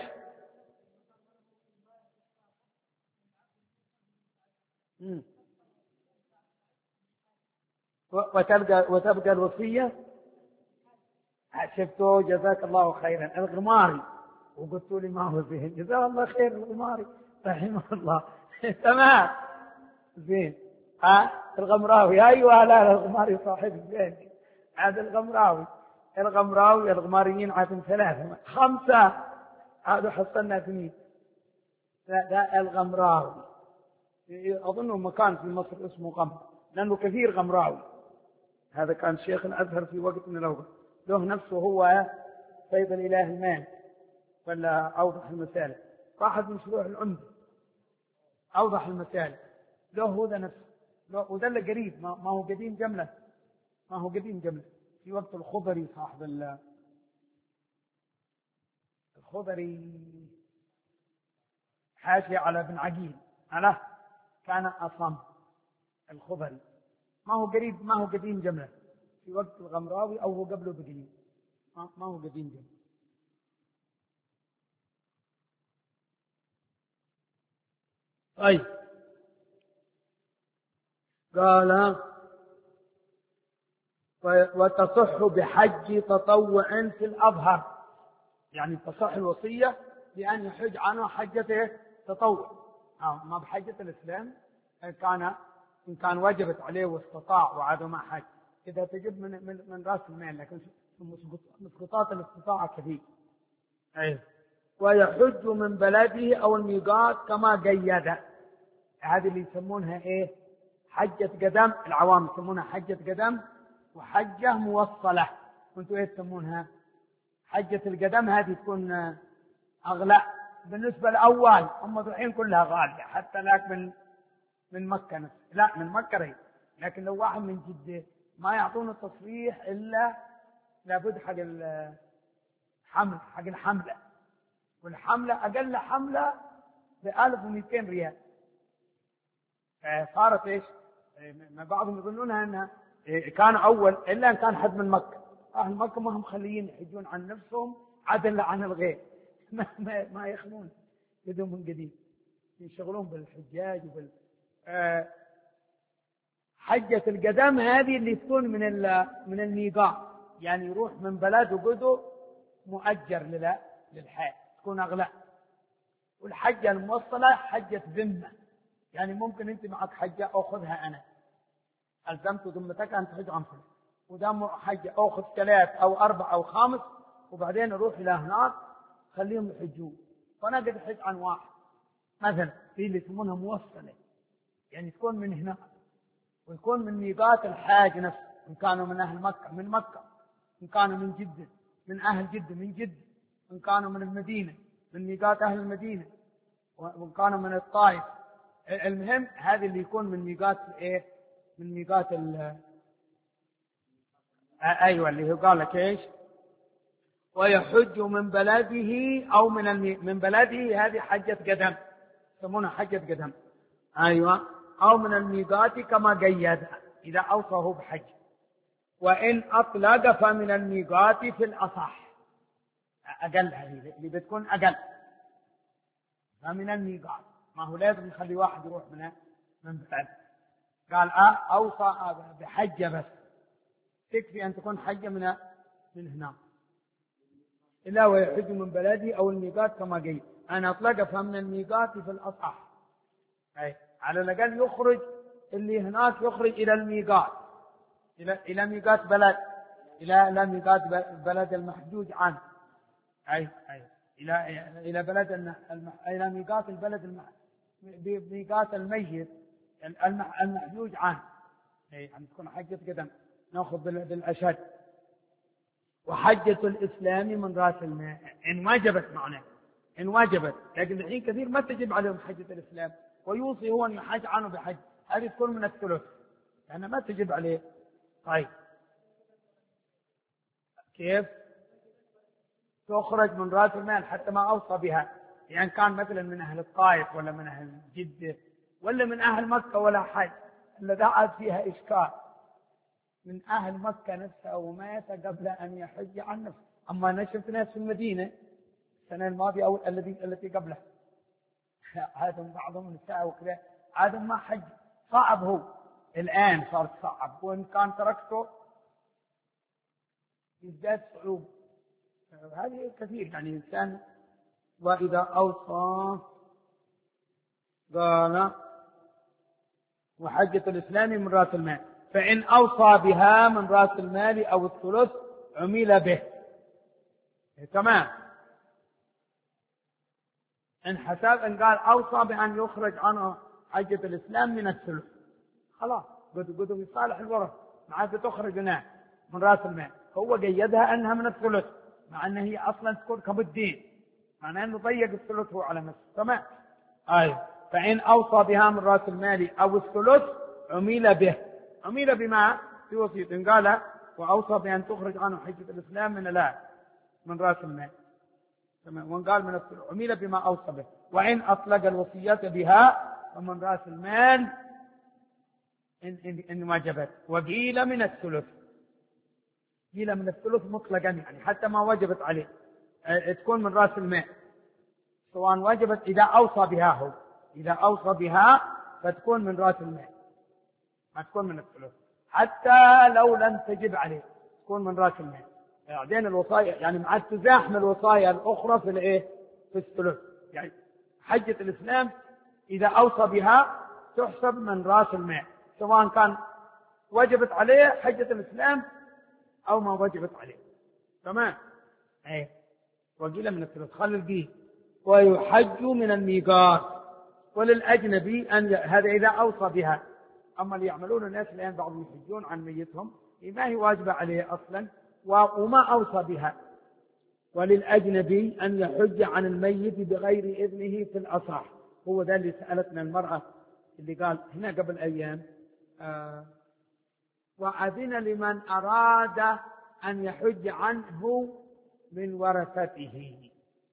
وتبقى وتبقى الوصية. شفتوا جزاك الله خيرا الغماري، وقلت لي ما هو ذهن. جزاه الله خير الغماري رحمه الله. تمام زين. ها الغمراوي. ايوه لا الغماري صاحب زين. هذا الغمراوي الغمراوي الغماريين عادهم ثلاثة خمسة، هذا حصلنا اثنين. لا ده الغمراوي، أظنه مكان في مصر اسمه غمر، لأنه كثير غمراوي. هذا كان شيخ الأزهر في وقت من الأوقات، له نفسه هو سيد الإله المال ولا أوضح المثال، واحد من شروح العمدة أوضح المثال، له هو ذا نفسه، وده اللي قريب، ما هو قديم جملة، ما هو قديم جملة. في وقت الخضري صاحب الخضري حاشية على ابن عقيل على كان أصم الخضري، ما هو قريب، ما هو قديم جملة، في وقت الغمراوي أو هو قبله بقليل، ما هو قديم جملة. طيب قال وتصح بحج تطوع في الأظهر، يعني تصح الوصية بأن يحج عنه حجته تطوع، ما بحجة الإسلام كان إن كان وجبت عليه واستطاع وعاد ما حج، إذا تجب من من, من رأس المال، لكن مسقطات الاستطاعة كثير. أيه. ويحج من بلده أو الميقات كما قيد، هذه اللي يسمونها إيه؟ حجة قدم، العوام يسمونها حجة قدم وحجة موصلة، كنتوا إيه تسمونها؟ حجة القدم هذه تكون أغلى بالنسبة لأول، هم الحين كلها غالية حتى لك من من مكة نفسه. لا من مكة رهي، لكن لو واحد من جدة ما يعطون التصريح إلا لابد حق الحمل، حق الحملة، والحملة أقل حملة بألف ومئتين ريال. صارت إيش؟ ما بعضهم يظنونها أنها كان أول إلا أن كان حد من مكة، أهل مكة ما هم خليين يحجون عن نفسهم عدل عن الغير، ما, ما, ما يخلون يدهم من قديم، يشغلون بالحجاج وبال أه حجة القدم هذه اللي تكون من من الميقات، يعني يروح من بلد وقدو مؤجر للحاج، تكون أغلى. والحجة الموصلة حجة ذمة، يعني ممكن أنت معك حجة أخذها أنا، ألزمت ذمتك أن تحج عن فلس، ودام حجة أخذ ثلاث أو أربع أو خامس، وبعدين أروح إلى هناك خليهم يحجون، فأنا قد أحج عن واحد مثلا، في اللي يسمونها موصلة، يعني تكون من هنا ويكون من ميقات الحاج نفسه، إن كانوا من أهل مكة من مكة، إن كانوا من جدة من أهل جدة من جدة، إن كانوا من المدينة من ميقات أهل المدينة، وإن كانوا من الطائف. المهم هذا اللي يكون من ميقات إيه؟ من ميقات ال أيوة اللي هو قال لك إيش؟ ويحج من بلده أو من المي... من بلده، هذه حجة قدم يسمونها حجة قدم. أيوة. أو من الميقات كما قيد إذا أوصاه بحج. وإن أطلق فمن الميقات في الأصح، أقل هذه اللي بتكون أقل، فمن الميقات، ما هو لازم نخلي واحد يروح منها من بلد. قال أه أوصى بحجة بس، تكفي أن تكون حجة من من هنا. إلا ويحج من بلده أو الميقات كما قيل، أن أطلق فمن الميقات في الأصح، أي على الأقل يخرج اللي هناك، يخرج إلى الميقات، إلى إلى ميقات بلد، إلى إلى ميقات بلد المحجوج عنه، أي أي إلى إلى بلد المح... إلى ميقات البلد المح... ميقات الميت المحجوج عنه، أي يعني تكون حجة قدم نأخذ بالأشد. وحجة الإسلام من رأس المال إن وجبت معنا، إن وجبت، لكن الحين كثير ما تجب عليهم حجة الإسلام، ويوصي هو أن يحج عنه بحج، هذه تكون من الثلث لأنها ما تجب عليه. طيب كيف تخرج من رأس المال حتى ما أوصى بها؟ يعني كان مثلا من أهل الطائف ولا من أهل جدة ولا من أهل مكة ولا حج، إلا دعت فيها إشكال، من أهل مكة نفسه ومات قبل أن يحج عن نفسه. أما أنا شفت ناس في المدينة السنة الماضية أو الذي التي قبلها، هذا بعضهم نساء وكذا، هذا ما حج، صعب هو الآن صار صعب، وإن كان تركته يزداد صعوبة، هذه كثير يعني إنسان. وإذا أوصى قال وحجة الإسلام من رأس المال، فإن أوصى بها من رأس المال أو الثلث عمل به، تمام. إن حسب إن قال أوصى بأن يخرج عنه حجة الإسلام من الثلث، خلاص قد قد يصالح الورث مع تخرج هنا من رأس المال. هو قيدها أنها من الثلث مع أن هي أصلا تكون كبالدين، معناه أنه ضيق الثلث هو على نفسه. تمام. أي فإن أوصى بها من رأس المال أو الثلث عمل به. عمل بما في وصية قال وأوصى بأن تخرج عنه حجة الإسلام من لا من رأس المال. تمام. وإن قال من الثلث عمل بما أوصى به. وإن أطلق الوصية بها فمن رأس المال إن, إن, إن وجبت. وقيل من الثلث، قيل من الثلث مطلقا يعني حتى ما وجبت عليه تكون من رأس المال، سواء وجبت إذا أوصى بها هو، إذا أوصى بها فتكون من رأس المال ما تكون من الثلث، حتى لو لم تجب عليه تكون من رأس المال. بعدين الوصايا يعني مع تزاحم الوصايا الأخرى في الإيه في الثلث. يعني حجة الإسلام إذا أوصى بها تحسب من رأس المال، سواء كان وجبت عليه حجة الإسلام أو ما وجبت عليه. تمام. أيه. وقيل من الثلث خل البيه. ويحج من الميقات. وللأجنبي أن ي... هذا إذا أوصى بها. أما اللي يعملون الناس الآن بعضهم يحجون عن ميتهم ما هي واجبة عليه أصلا وما أوصى بها. وللأجنبي أن يحج عن الميت بغير إذنه في الأصح. هو ذا اللي سألتنا المرأة اللي قال هنا قبل أيام آه وأذن لمن أراد أن يحج عنه من ورثته.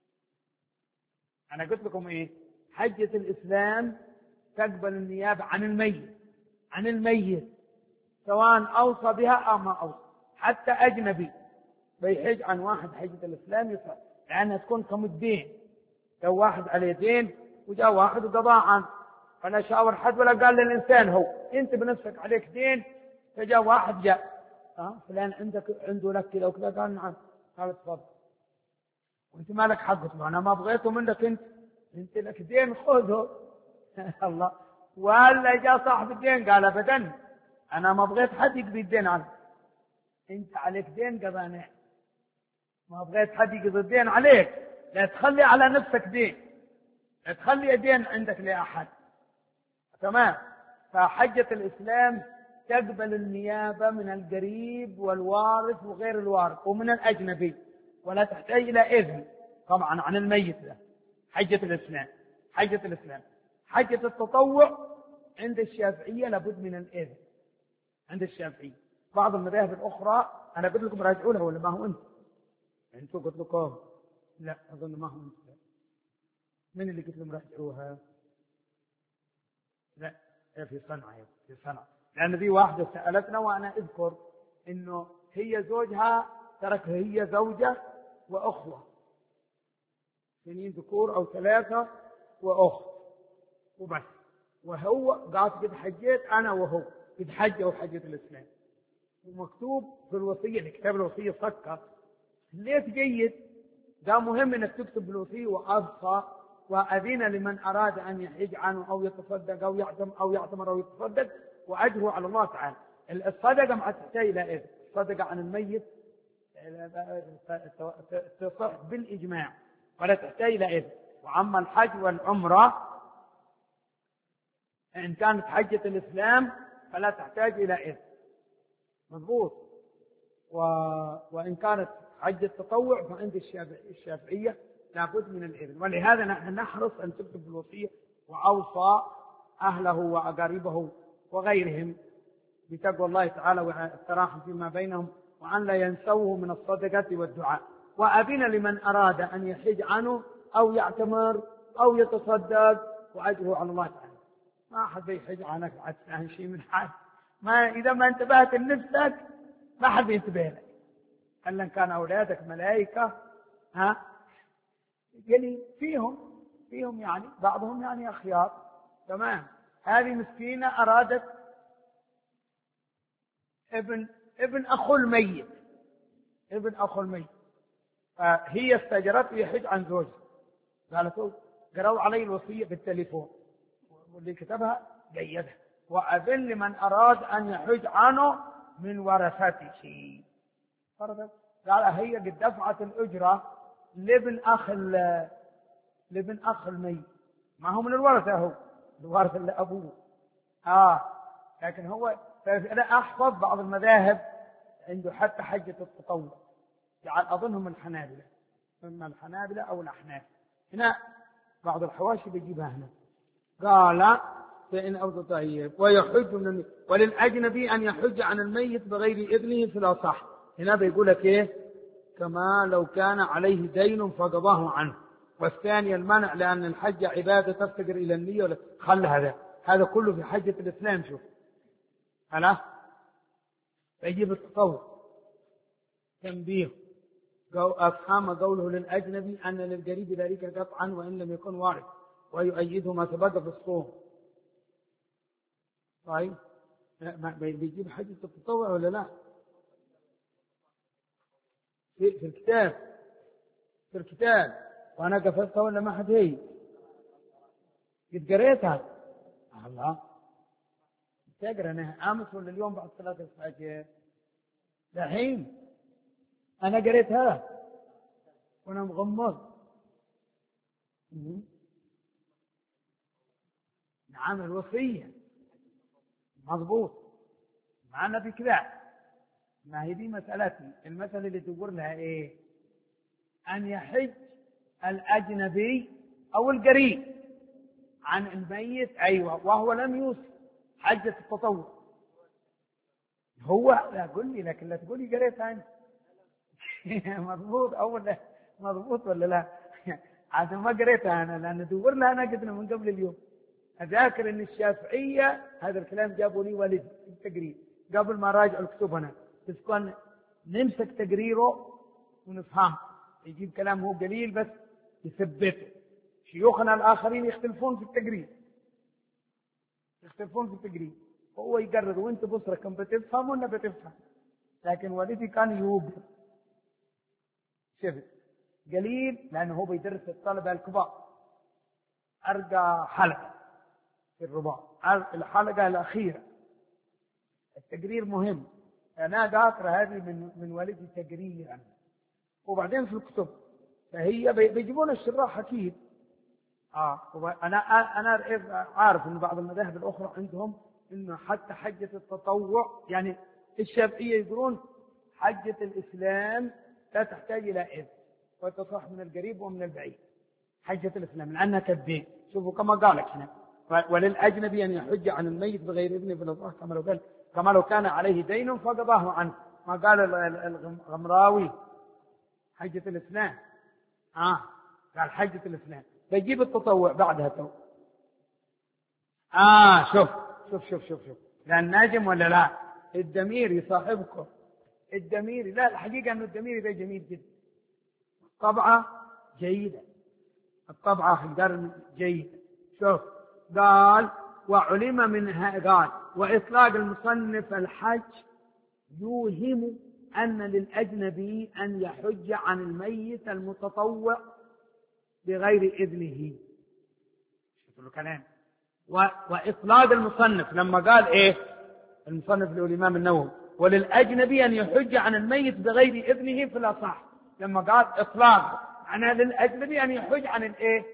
أنا قلت لكم إيه حجة الإسلام تقبل النيابة عن الميت عن الميت سواء أوصى بها أو ما أوصى. حتى أجنبي بيحج عن واحد حجة الإسلام يصح لأنها تكون كمدين. لو واحد عليه دين وجاء واحد وقضى عنه فلا شاور حد ولا قال للإنسان هو أنت بنفسك عليك دين، فجاء واحد جاء أه فلان عندك عنده لك كذا وكذا قال نعم قال تفضل وأنت ما لك حق. قلت له أنا ما بغيته منك أنت أنت لك دين خذه الله. ولا جاء صاحب الدين قال أبدا أنا ما بغيت حد يقضي الدين عنه، أنت عليك دين قضانه ما بغيت حد يقضي الدين عليك. لا تخلي على نفسك دين، لا تخلي دين عندك لأحد. تمام. فحجة الإسلام تقبل النيابة من القريب والوارث وغير الوارث ومن الأجنبي ولا تحتاج إلى إذن طبعا عن الميت له. حجة الإسلام حجة الإسلام حجة التطوع عند الشافعية لابد من الإذن عند الشافعية. بعض المذاهب الأخرى أنا قلت لكم راجعوا لها ولا ما هو أنت أنتوا قلت لكم لا أظن ما هو أنت. من اللي قلت لهم راجعوها؟ لا في صنعاء في صنعاء لأن في واحدة سألتنا وأنا أذكر إنه هي زوجها ترك هي زوجة وأخوة اثنين ذكور أو ثلاثة وأخت وبس، وهو قاعد قد حجيت أنا وهو قد حجة وحجة الإسلام ومكتوب في الوصية كتاب الوصية سكر ليت جيد. ده مهم إنك تكتب بالوصية وأبصى وأذن لمن أراد أن يحج عنه أو يتصدق أو يعتم أو يعتمر أو يتصدق وأجره على الله تعالى. الصدقة مع تحتاج إلى إذن. الصدقة عن الميت تصح بالإجماع ولا تحتاج إلى إذن. وعما الحج والعمرة إن كانت حجة الإسلام فلا تحتاج إلى إذن مضبوط. و... وإن كانت حجة التطوع فعند الشافعية لابد من الإذن. ولهذا نحن نحرص أن تكتب الوصية وأوصى أهله وأقاربه وغيرهم بتقوى الله تعالى والتراحم فيما بينهم وأن لا ينسوه من الصدقة والدعاء. وأذن لمن أراد أن يحج عنه أو يعتمر أو يتصدق وأجره على الله تعالى. ما أحد يحج عنك عن شيء من حال ما إذا ما انتبهت لنفسك ما حد ينتبه لك. أن كان أولادك ملائكة ها يعني فيهم فيهم يعني بعضهم يعني أخيار. تمام. هذه مسكينة أرادت ابن ابن أخو الميت ابن أخو الميت فهي استأجرته يحج عن زوجها قالت قرأوا علي الوصية بالتليفون واللي كتبها جيدها وأذن لمن أراد أن يحج عنه من ورثته. قال هي قد دفعت الأجرة لابن أخ لابن أخ الميت ما هو من الورثة هو الورثة لأبوه آه لكن هو أنا أحفظ بعض المذاهب عنده حتى حجة التطوع، يعني أظنهم الحنابلة، إما الحنابلة أو الأحناف. هنا بعض الحواشي بيجيبها هنا، قال فإن أو طيب ويحج من الميت وللأجنبي أن يحج عن الميت بغير إذنه في الأصح. هنا بيقول لك إيه؟ كما لو كان عليه دين فقضاه عنه. والثاني المنع لأن الحج عبادة تفتقر إلى النية ولا خل هذا هذا كله في حجة الإسلام. شوف هلا فيجيب التطوع تنبيه أفهم قوله للأجنبي أن للقريب ذلك قطعا وإن لم يكن وارد ويؤيده ما سبق في الصوم. طيب بيجيب حجة التطوع ولا لا؟ في, في الكتاب في الكتاب وأنا قفزتها ولا ما حد هي قد قريتها؟ الله تقرأ أنا أمس ولا اليوم بعد صلاة الفجر دحين أنا قريتها وأنا مغمض. نعم الوصية مضبوط معنا في كذا. ما هي دي مسألتي. المسألة اللي تقول لها إيه؟ أن يحج الأجنبي أو القريب عن الميت أيوة وهو لم يوصي حجة التطوع. هو لا قل لي لكن لا تقول لي قريتها أنت. مضبوط أو لا مضبوط ولا لا؟ عشان ما قريتها أنا لأن دورنا أنا قدنا من قبل اليوم. أذاكر أن الشافعية هذا الكلام جابوا لي والدي في التقرير قبل ما راجع الكتب هنا بس كان نمسك تقريره ونفهم. يجيب كلام هو قليل بس يثبته. شيوخنا الآخرين يختلفون في التقرير يختلفون في التقرير هو يقرر وانت بصرة كم بتفهم ولا بتفهم. لكن والدي كان يوقف شفت قليل لأنه هو بيدرس الطلبة الكبار. أرقى حلقة في الرباع الحلقة الأخيرة التقرير مهم. أنا أقرأ هذه من من والدي تقريرا وبعدين في الكتب فهي بيجيبون الشراح أكيد. آه أنا أنا عارف إن بعض المذاهب الأخرى عندهم إنه حتى حجة التطوع يعني الشافعية يقولون حجة الإسلام لا تحتاج إلى إذن وتصح من القريب ومن البعيد. حجة الإسلام لأنها كالدين. شوفوا كما قالك هنا وللأجنبي أن يحج عن الميت بغير إذن في الأصح كما لو قال كما لو كان عليه دين فقضاه عنه. ما قال الغمراوي حجة الإسلام آه قال حجة الإسلام فيجيب التطوع بعدها تو. آه شوف شوف شوف شوف شوف لأن ناجم ولا لا؟ الدمير يصاحبكم الدمير لا الحقيقة أنه الدمير ده جميل جدا. الطبعة جيدة الطبعة القرن جيدة. شوف قال وعلم منها قال وإطلاق المصنف الحج يوهم أن للأجنبي أن يحج عن الميت المتطوع بغير إذنه. شوفوا الكلام وإطلاق المصنف لما قال إيه المصنف له الإمام النووي وللأجنبي أن يحج عن الميت بغير إذنه في الأصح. لما قال إطلاق معناه للأجنبي أن يحج عن الإيه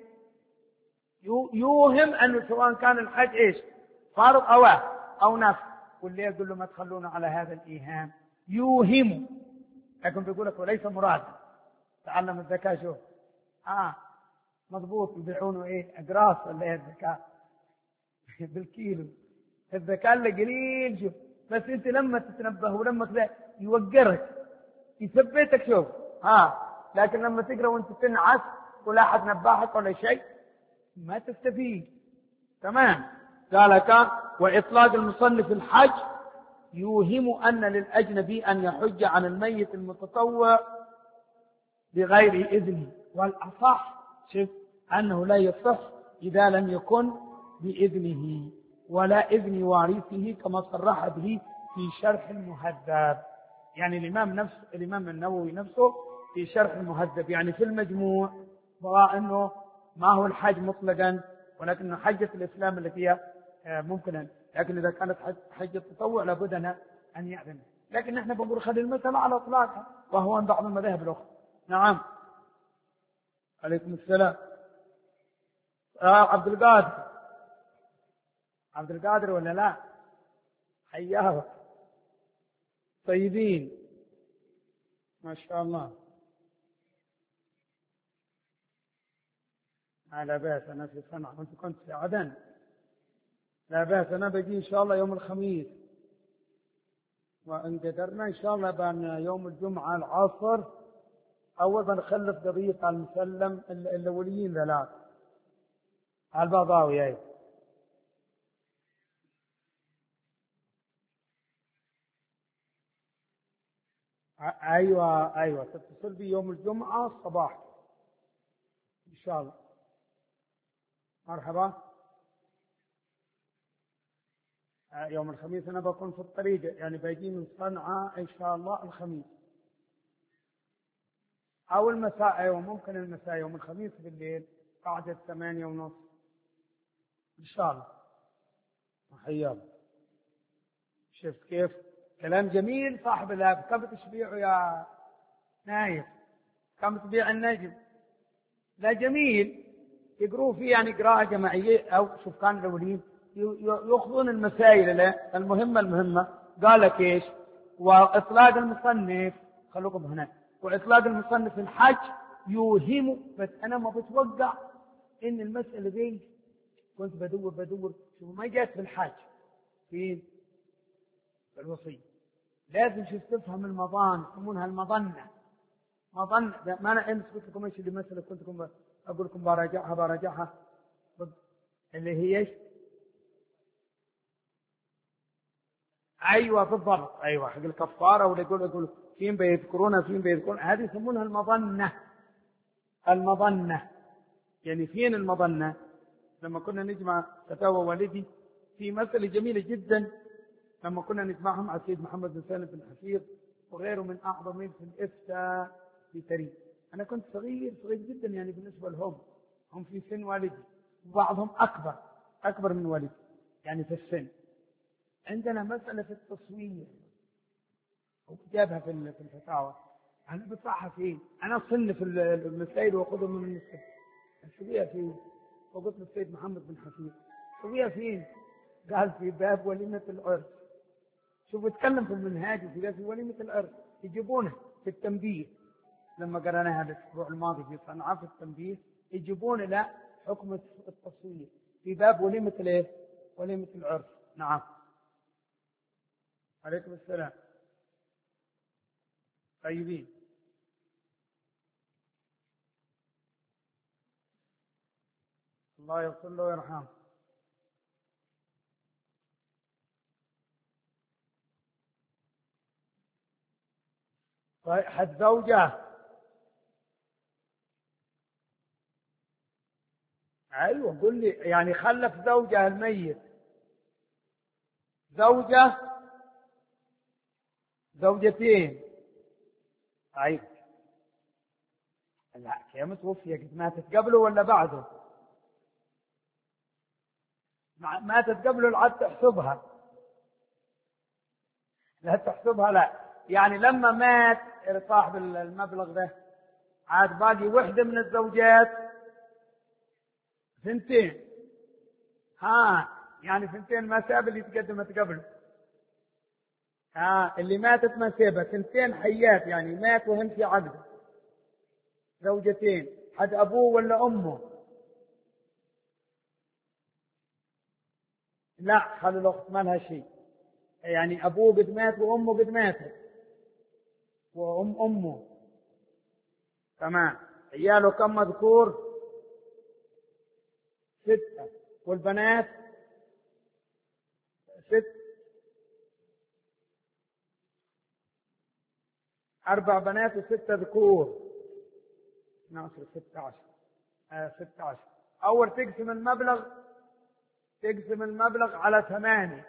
يوهم أنه سواء كان الحج إيش فرض أو أو نفل. واللي يقول له ما تخلونا على هذا الإيهام يوهم لكن بيقول لك وليس مراد. تعلم الذكاء شوف آه مضبوط يبيعونه إيه أقراص ولا إيه الذكاء بالكيلو. الذكاء اللي قليل شوف بس أنت لما تتنبه ولما كذا يوقرك يثبتك شوف ها. لكن لما تقرأ وانت تنعس ولا أحد نباحك ولا شيء ما تستفيد. تمام. قال وإطلاق المصنف الحج يوهم أن للأجنبي أن يحج عن الميت المتطوع بغير إذنه. والأصح شوف أنه لا يصح إذا لم يكن بإذنه ولا إذن وارثه كما صرح به في شرح المهذب. يعني الإمام نفسه الإمام النووي نفسه في شرح المهذب يعني في المجموع بقى أنه ما هو الحج مطلقا ولكن حجة الإسلام التي هي ممكنا. لكن إذا كانت حجة التطوع لابد أن يأذن. لكن نحن بنقول خلي المسألة على إطلاقها وهو عن بعض المذاهب الأخرى. نعم عليكم السلام. آه عبد القادر عبد القادر ولا لا؟ حياه طيبين ما شاء الله. لا بأس، أنا في صنعاء وأنت كنت في عدن. لا بأس، أنا بجي إن شاء الله يوم الخميس، وإن قدرنا إن شاء الله بان يوم الجمعة العصر أول بنخلف قضية على المسلم الأوليين ثلاث على البضاوي. أي أيوة أيوة، تتصل بي يوم الجمعة الصباح إن شاء الله. مرحبا. يوم الخميس أنا بكون في الطريق، يعني بيجي من صنعاء إن شاء الله الخميس أو المساء. أيوة ممكن المساء يوم الخميس بالليل بعد الثمانية ونص إن شاء الله. حياك. شفت كيف كلام جميل صاحب الأب. كم تشبيعه يا نايف؟ كم تبيع النجم؟ لا جميل يقروا فيه، يعني قراءة جماعية أو سكان الأولين يأخذون المسائل المهمة المهمة. قال لك إيش؟ وإطلاق المصنف، خلوكم هنا، وإطلاق المصنف الحج يوهم. بس أنا ما بتوقع إن المسألة دي كنت بدور بدور شوف ما جات في الحج في الوصية. لازم شوف تفهم المظان، يسمونها المظنة. مظنة ما أنا أمس قلت لكم إيش اللي مسألة كنت أقول لكم براجعها براجعها اللي هي إيش؟ أيوة بالضبط، أيوة حق الكفارة. ولا يقول يقول فين بيذكرونها فين بيذكرون، هذه يسمونها المظنة. المظنة يعني فين المظنة؟ لما كنا نجمع فتاوى والدي في مسألة جميلة جدا، لما كنا نجمعهم على السيد محمد بن سالم بن حفيظ وغيره من أعظمين في الإفتاء في تاريخ. أنا كنت صغير صغير جدا يعني بالنسبة لهم، هم في سن والدي وبعضهم أكبر أكبر من والدي يعني في السن. عندنا مسألة في التصوير وجابها في الفتاوى، أنا بصحها فين؟ أنا أصنف المسائل وأخذها من المسائل أسويها فين؟ وقلت للسيد محمد بن حفيظ أسويها فين؟ قال في باب وليمة العرس. شوفوا اتكلم في المنهاج في باب وليمة العرس، يجيبونه في التنبيه. لما قرأناها الأسبوع الماضي في صنعاء في التنبيه يجيبون لا حكم التصوير في باب وليمة الايه؟ وليمة العرس. نعم. عليكم السلام. طيبين. الله يغفر له ويرحمه. طيب حد زوجة. ايوه قل لي، يعني خلف زوجة الميت، زوجة زوجتين. طيب لا كيف متوفية؟ قد ماتت قبله ولا بعده؟ ماتت قبله لا تحسبها، لا تحسبها لا. يعني لما مات صاحب المبلغ ده عاد باقي وحدة من الزوجات، ثنتين. ها يعني ثنتين ما ساب اللي تقدمت قبله. ها اللي ماتت ما سابها، ثنتين حيات يعني مات وهم في عقده، زوجتين. حد أبوه ولا أمه؟ لا خلوا الأخت ما لها شيء، يعني أبوه قد مات وأمه قد ماتت وأم أمه تمام. عياله كم مذكور؟ ستة. والبنات ست، أربع بنات وستة ذكور، ناصر ستة عشر. آه ستة عشر. أول تقسم المبلغ، تقسم المبلغ على ثمانية.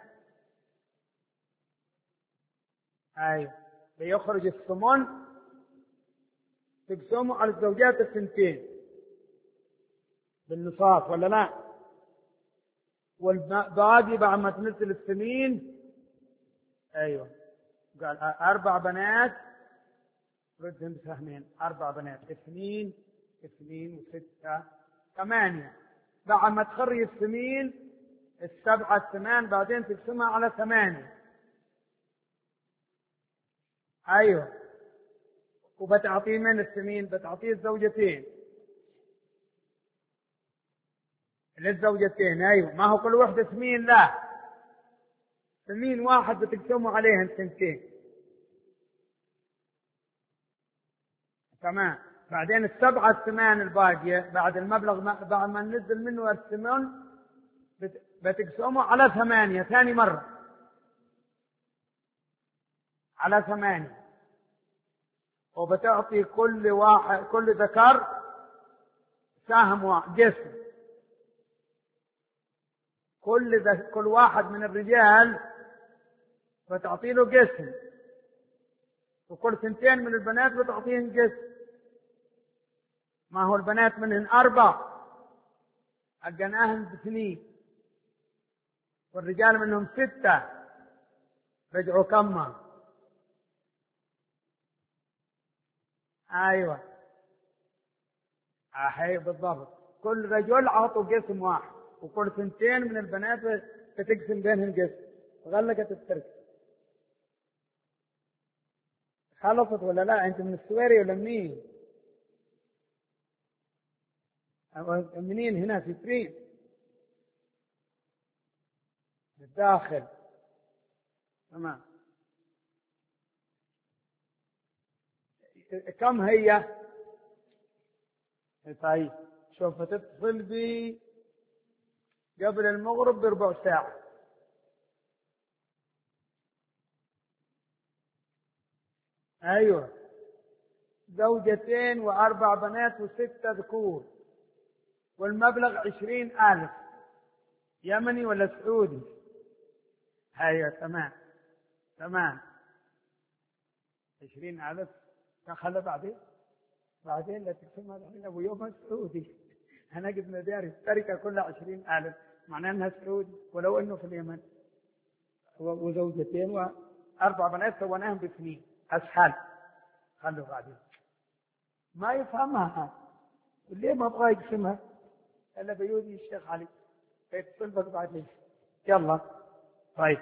أيوة بيخرج الثمن تقسمه على الزوجات الثنتين بالنصاف ولا لا؟ والباقي بعد ما تنزل السنين. أيوة قال أربع بنات ردهم بسهمين، أربع بنات اثنين اثنين وستة ثمانية. بعد ما تخرج السنين السبعة الثمان بعدين تقسمها على ثمانية أيوة. وبتعطيه من الثمين؟ بتعطيه الزوجتين للزوجتين. أيوة. ما هو كل واحدة ثمين، لا، ثمين واحد بتقسموا عليهن ثنتين. تمام. بعدين السبعة الثمان الباقية بعد المبلغ ما بعد ما ننزل منه الثمن بتقسمه على ثمانية ثاني مرة، على ثمانية. وبتعطي كل واحد كل ذكر سهم واحد جسم. كل ذ... كل واحد من الرجال بتعطي له جسم، وكل ثنتين من البنات بتعطيهم جسم. ما هو البنات منهن أربع أجناهن باثنين، والرجال منهم ستة رجعوا كما. أيوة أحي بالضبط. كل رجل عطوا جسم واحد، وكل ثنتين من البنات بتقسم بينهم جسم. غلقت التركة. خلصت ولا لا؟ أنت من السويري ولا منين؟ منين؟ هنا في فرين الداخل. تمام. كم هي؟ طيب شوف، تتصل بي قبل المغرب بربع ساعة. أيوة. زوجتين وأربع بنات وستة ذكور، والمبلغ عشرين ألف. يمني ولا سعودي؟ أيوة. تمام تمام. عشرين ألف. خلى بعدين بعدين لا تقسمها الحين أبو يوم سعودي. أنا قد نداري التركة كلها عشرين ألف، معناه أنها سعودي ولو أنه في اليمن. وزوجتين وأربع بنات سويناهم باثنين أسهل. خلوا بعدين. ما يفهمها ليه ما أبغى يقسمها إلا بيودي الشيخ علي يتصل بك بعدين. يلا. طيب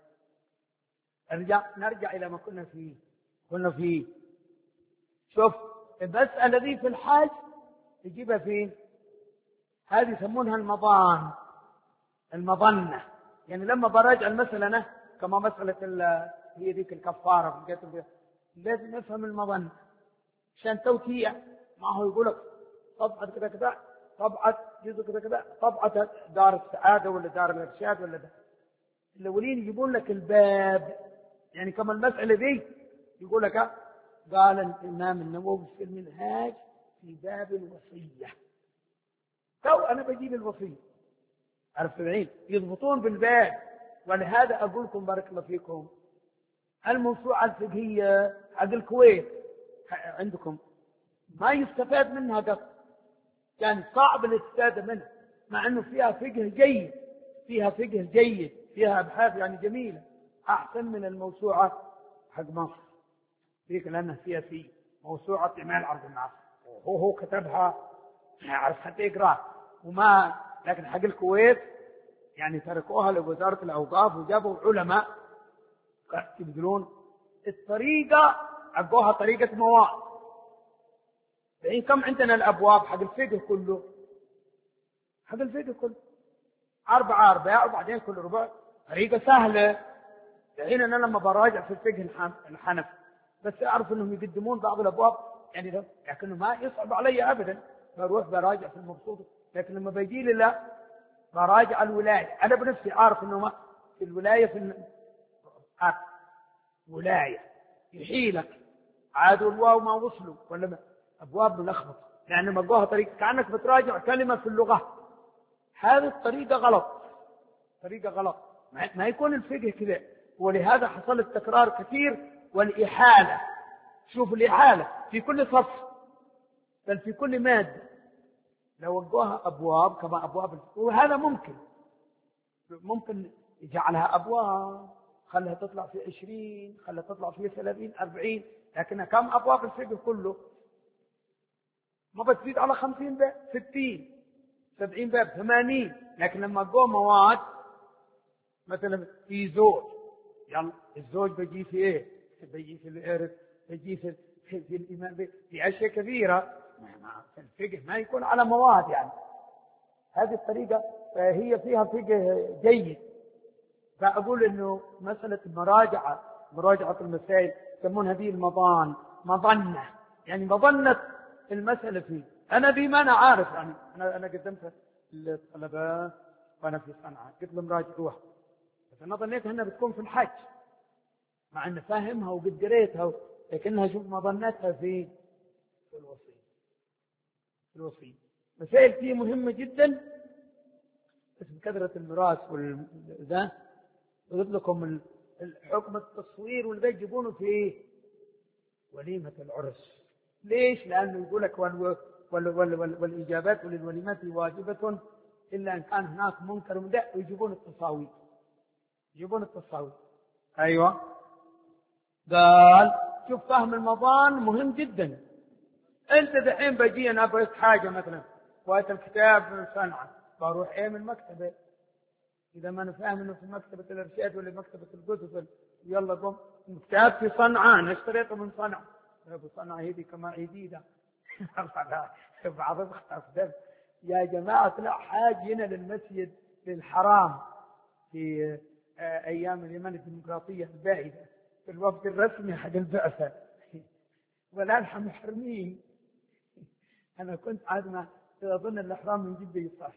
نرجع نرجع إلى ما كنا فيه. كنا فيه شوف المسألة دي في الحاج تجيبها فين؟ هذه يسمونها المظان، المظنة. يعني لما براجع المسألة أنا كما مسألة هي ذيك الكفارة في القتل، لازم نفهم المظنة عشان توتيع. ما هو يقولك طبعة كذا كذا، طبعة جزء كذا كذا، طبعة دار السعادة ولا دار الإرشاد ولا ده. الأولين يجيبون لك الباب، يعني كما المسألة دي يقول لك قال الإمام النووي في المنهاج في باب الوصية. تو أنا بجيب الوصية عرفت العين يضبطون بالباب. ولهذا أقول لكم بارك الله فيكم الموسوعة الفقهية حق الكويت عندكم ما يستفاد منها قط، كان صعب الاستفادة منها، مع أنه فيها فقه جيد، فيها فقه جيد، فيها أبحاث يعني جميلة أحسن من الموسوعة حق مصر فيك، لأنها فيها في موسوعة إمام عبد الناصر وهو هو كتبها عرف حتى يقرأ وما. لكن حق الكويت يعني تركوها لوزارة الأوقاف وجابوا علماء يبذلون الطريقة، عقوها طريقة مواد. يعني كم عندنا الأبواب حق الفقه كله، حق الفقه كله أربعة أرباع وبعدين كل ربع، طريقة سهلة. الحين أنا لما براجع في الفقه الحنفي بس أعرف أنهم يقدمون بعض الأبواب يعني ده، لكنه ما يصعب علي أبدا، بروح براجع في المبسوط. لكن لما بيجي لي لا براجع الولاية، أنا بنفسي أعرف أنه ما في الولاية في ولاية يحيلك عادوا الواو ما وصلوا ولا ما. أبواب ملخبطة لأن يعني مقوها طريقة كأنك بتراجع كلمة في اللغة. هذه الطريقة غلط، طريقة غلط، ما يكون الفقه كذا. ولهذا حصل التكرار كثير والإحالة. شوف الإحالة في كل صف بل في كل مادة لو وقوها أبواب كما أبواب، وهذا ممكن ممكن يجعلها أبواب، خلها تطلع في عشرين، خلها تطلع في ثلاثين أربعين، لكن كم أبواب الفقه كله ما بتزيد على خمسين باب، ستين سبعين باب، ثمانين. لكن لما تقوم مواد مثلا في زوج، يلا الزوج بيجي في ايه بيجي في الإرث، بيجي في في الإيمان، في أشياء كثيرة في الفقه ما يكون على مواد يعني. هذه الطريقة هي فيها فقه جيد. فأقول إنه مسألة المراجعة، مراجعة المسائل يسمون هذه المظان، مظنة يعني مظنة المسألة فيه. أنا بما أنا عارف يعني أنا أنا قدمت للطلبة وأنا في صنعاء قلت لهم راجعوها، بس أنا ظنيت أنها بتكون في الحج مع أن فاهمها وقد قريتها، لكنها شوف مظنتها في في الوصية. في الوصية مسائل فيه مهمة جدا، بس بكثرة الميراث والذا قلت لكم الحكم التصوير والذا يجيبونه في وليمة العرس. ليش؟ لأنه يقول لك وال وال وال وال والإجابات وللوليمات واجبة إلا أن كان هناك منكر ومدع، ويجيبون التصاوير، يجيبون التصاوير. أيوة قال شوف فهم المظان مهم جدا. أنت دحين بجي أنا أبغى حاجة مثلا وقت الكتاب من صنعاء، بروح إيه من المكتبة، إذا ما أنا فاهم إنه في مكتبة الإرشاد ولا مكتبة الكتب يلا قم كتاب في صنعاء أنا اشتريته من صنعاء. أبو صنعاء هذه كما جديدة بعض الأخطاء. يا جماعة لا حاج هنا للمسجد للحرام في أيام اليمن الديمقراطية البائدة في الوفد الرسمي حق البعثة ولا نحن محرمين. أنا كنت عاد ما أظن الإحرام من جدة يصح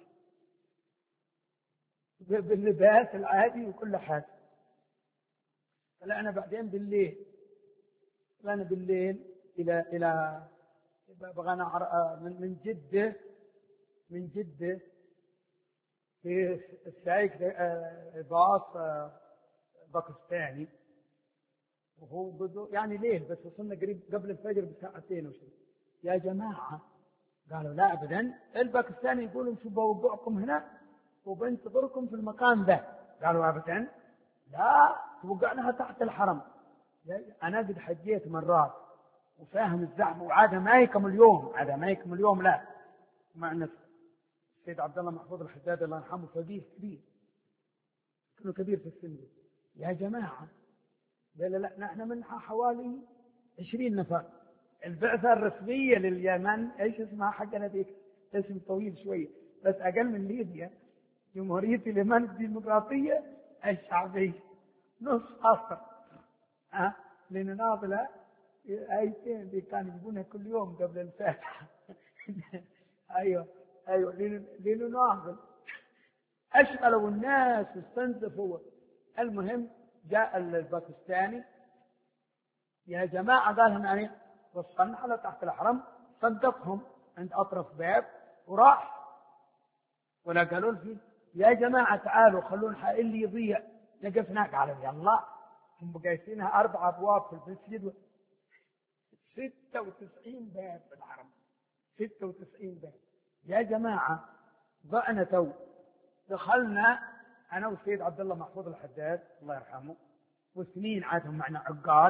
باللباس العادي وكل حاجة. فلأنا بعدين بالليل فلأنا بالليل إلى إلى بغانا من من جدة من جدة في السايق باص باكستاني، وهو بدو يعني ليل بس وصلنا قريب قبل الفجر بساعتين وشيء. يا جماعة قالوا لا أبدا، الباكستاني يقولوا شو بوقعكم هنا وبنتظركم في المكان ده. قالوا أبدا لا توقعناها تحت الحرم. أنا قد حجيت مرات وفاهم الزحمة وعادة ما يكمل اليوم، عادة ما يكمل اليوم لا مع نفسه. السيد عبد الله محفوظ الحداد الله يرحمه فقيه كبير، كانوا كبير في السن. يا جماعة لا لا لا نحن منها حوالي عشرين نفر. البعثة الرسمية لليمن ايش اسمها حقنا ذيك اسم طويل شوية بس اقل من ليبيا، جمهورية اليمن الديمقراطية الشعبية نص أصر أه لنناضلة آيتين اللي كانوا يجيبونها كل يوم قبل الفاتحة أيوة أيوة لنناضل أشغلوا الناس واستنزفوا. المهم جاء الباكستاني يا جماعة قال لهم يعني وصلنا على تحت الحرم، صدقهم عند أطرف باب وراح. ولا قالوا لي يا جماعة تعالوا خلونا اللي يضيع نقف هناك. قالوا يلا هم قايسينها أربع أبواب في المسجد ستة وتسعين باب في الحرم، ستة وتسعين باب. يا جماعة ضعنا تو دخلنا أنا والسيد عبد الله محفوظ الحداد الله يرحمه وسنين عادهم معنا عقال.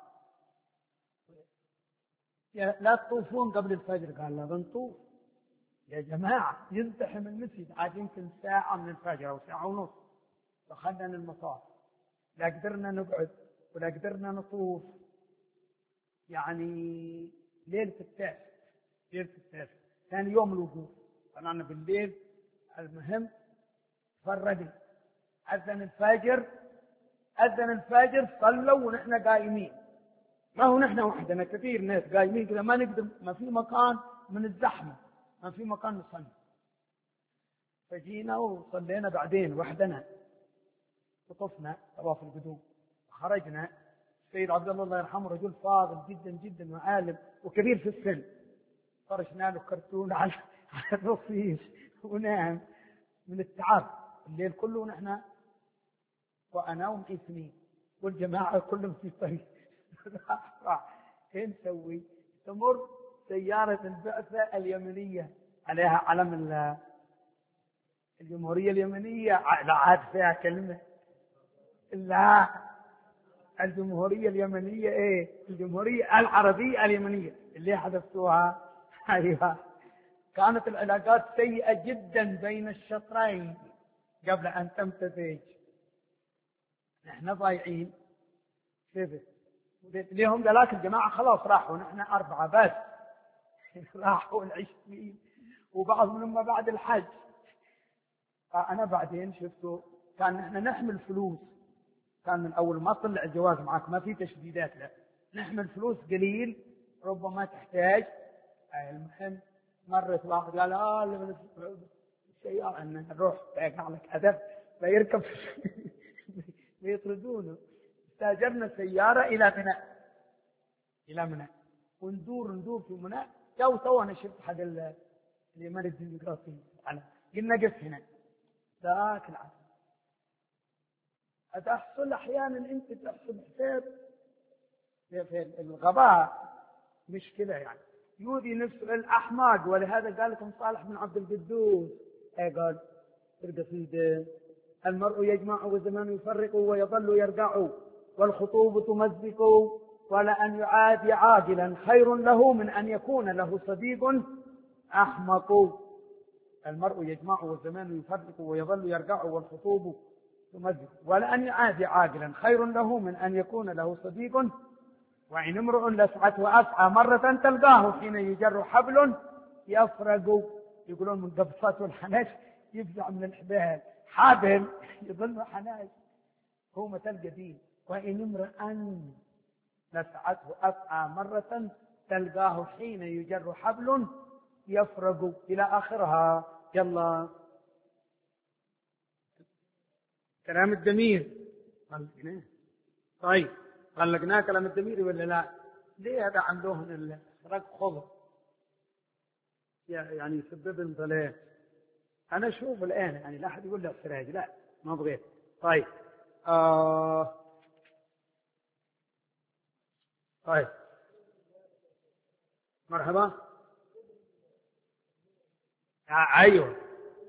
لا تطوفون قبل الفجر. قال لا بنطوف. يا جماعة يزدحم المسجد عاد يمكن ساعة من الفجر أو ساعة ونص. دخلنا المطار لا قدرنا نقعد ولا قدرنا نطوف. يعني ليلة التاسع ليلة التاسع ثاني يوم الوقوف طلعنا بالليل. المهم فردي أذن الفجر أذن الفجر صلوا ونحن قائمين. ما هو نحن وحدنا كثير ناس قائمين كذا ما نقدر، ما في مكان من الزحمة ما في مكان نصلي. فجينا وصلينا بعدين وحدنا وطفنا طواف القدوم. خرجنا. السيد عبد الله الله يرحمه رجل فاضل جدا جدا وعالم وكبير في السن. فرشنا له كرتون على الرصيف ونام من التعب الليل كله ونحن وأنا ومعي سنين والجماعة كلهم في طريق. ايه نسوي؟ تمر سيارة البعثة اليمنية عليها علم الجمهورية اليمنية. لا عاد فيها كلمة لا الجمهورية اليمنية ايه الجمهورية العربية اليمنية اللي حدثوها. ايوه كانت العلاقات سيئة جدا بين الشطرين قبل ان تمتزج. نحن ضايعين كيف قلت لهم ذلك الجماعة خلاص راحوا، نحن أربعة بس راحوا العشرين وبعض منهم بعد الحج. أنا بعدين شفتوا كان نحن نحمل فلوس، كان من أول ما طلع الجواز معك ما في تشديدات، لا نحمل فلوس قليل ربما تحتاج. المهم مرت واحد قال آه السيارة أن نروح بيقع لك أدب فيركب ويطردونه. استاجرنا سيارة إلى منى، إلى منى وندور ندور في منى. جو تو أنا شفت حق اليمن الديمقراطي أنا قلنا قف هنا ذاك العام. أتحصل أحيانا أنت تحسب حساب في الغباء مش كذا يعني يودي نفسه الأحمق. ولهذا قال لكم صالح بن عبد القدوس ايه قال في القصيدة المرء يجمع والزمان يفرق ويظل يرجع والخطوب تمزق ولأن يعادي عاجلا خير له من أن يكون له صديق أحمق. المرء يجمع والزمان يفرق ويظل يرجع والخطوب تمزق ولأن يعادي عاجلا خير له من أن يكون له صديق. وإن امرؤ لسعته أسعى مرة تلقاه حين يجر حبل يفرق. يقولون من قبصته الحناش يفزع من الحبال، حبل يظل حناش هو مثل قديم. وإن امرؤ لسعته أسعى مرة تلقاه حين يجر حبل يفرق إلى آخرها. يلا كلام الدمير طلقناه. طيب طلقناه كلام الدمير ولا لا؟ ليه هذا عندهم الرق خضر يعني يسبب انضلال. أنا أشوف الآن يعني لا أحد يقول لي السراج لا ما بغيت. طيب آه طيب مرحبا. آه أيوه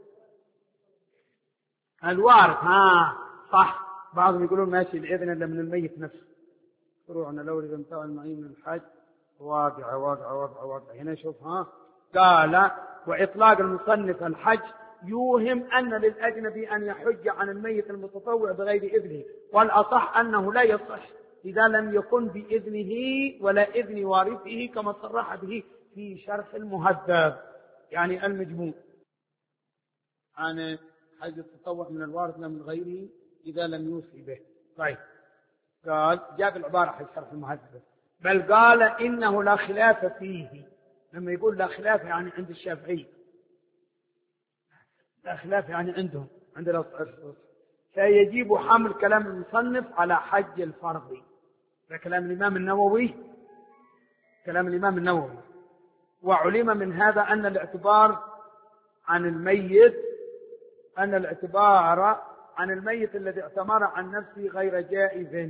الوارث ها صح. بعضهم يقولون ماشي الإذن إلا من الميت نفسه. فروعنا لو إذا انتهى المعين من الحج واقع واقع واقع واقع. هنا شوف ها قال وإطلاق المصنف الحج يوهم أن للأجنبي أن يحج عن الميت المتطوع بغير إذنه، والأصح أنه لا يصح إذا لم يكن بإذنه ولا إذن وارثه كما صرح به في شرح المهذب يعني المجموع عن حج التطوع من الوارث لا من غيره إذا لم يوصي به. طيب قال جاب العبارة في شرح المهذب بل قال إنه لا خلاف فيه. لما يقول لا خلاف يعني عند الشافعي لا خلاف يعني عندهم عند الأصحاب فيجب حمل كلام المصنف على حج الفرض. ده كلام الإمام النووي كلام الإمام النووي. وعلم من هذا أن الاعتبار عن الميت أن الاعتبار عن الميت الذي اعتمر عن نفسه غير جائز.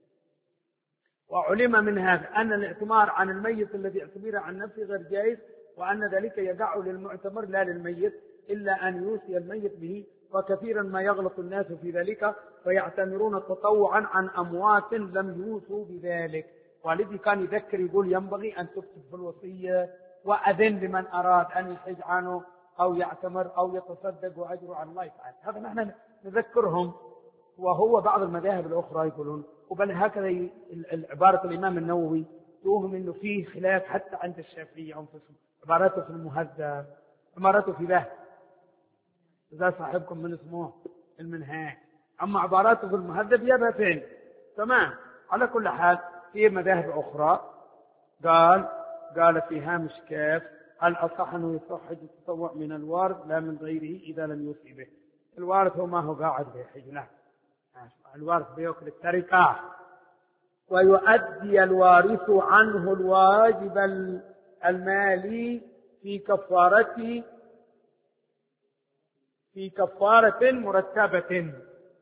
وعلم من هذا أن الاعتمار عن الميت الذي اعتبر عن نفسه غير جائز وأن ذلك يدع للمعتمر لا للميت إلا أن يوصي الميت به. وكثيرا ما يغلط الناس في ذلك فيعتمرون تطوعا عن أموات لم يوصوا بذلك. والذي كان يذكر يقول ينبغي أن تكتب في الوصية وأذن لمن أراد أن يحج عنه أو يعتمر أو يتصدق وأجر على الله تعالى. هذا نحن نذكرهم. وهو بعض المذاهب الأخرى يقولون وبل هكذا عبارة الإمام النووي توهم أنه فيه خلاف حتى عند الشافعية أنفسهم. عبارته في المهذب عبارته في ذا إذا صاحبكم من اسمه المنهاج. أما عباراته في المهذب يبقى فين تمام. على كل حال في مذاهب أخرى قال قال في هامش كاف الأصح أنه يصح حج التطوع من الوارث لا من غيره إذا لم يوصي به. الوارث هو ما هو قاعد بيحج له الوارث بيأكل التركة. ويؤدي الوارث عنه الواجب المالي في كفارته في كفارة مرتبة.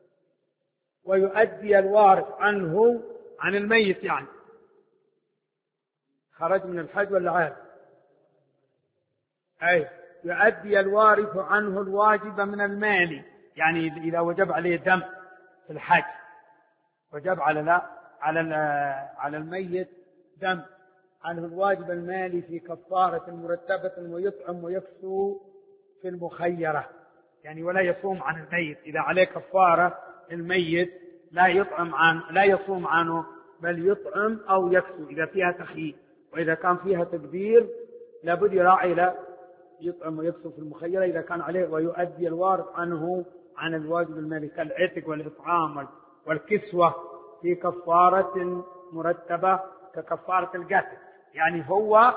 ويؤدي الوارث عنه عن الميت يعني خرج من الحج ولا عاد أي يؤدي الوارث عنه الواجب من المال يعني إذا وجب عليه دم في الحج وجب على لا على على الميت دم عنه الواجب المالي في كفارة مرتبة ويطعم ويكسو في المخيرة يعني ولا يصوم عن الميت. إذا عليه كفارة الميت لا يطعم عن لا يصوم عنه بل يطعم أو يكسو إذا فيها تخييل، وإذا كان فيها تقدير لابد يراعي لا يطعم ويكسو في المخيلة إذا كان عليه، ويؤدي الوارث عنه عن الواجب المالي كالعتق والإطعام والكسوة في كفارة مرتبة ككفارة القتل. يعني هو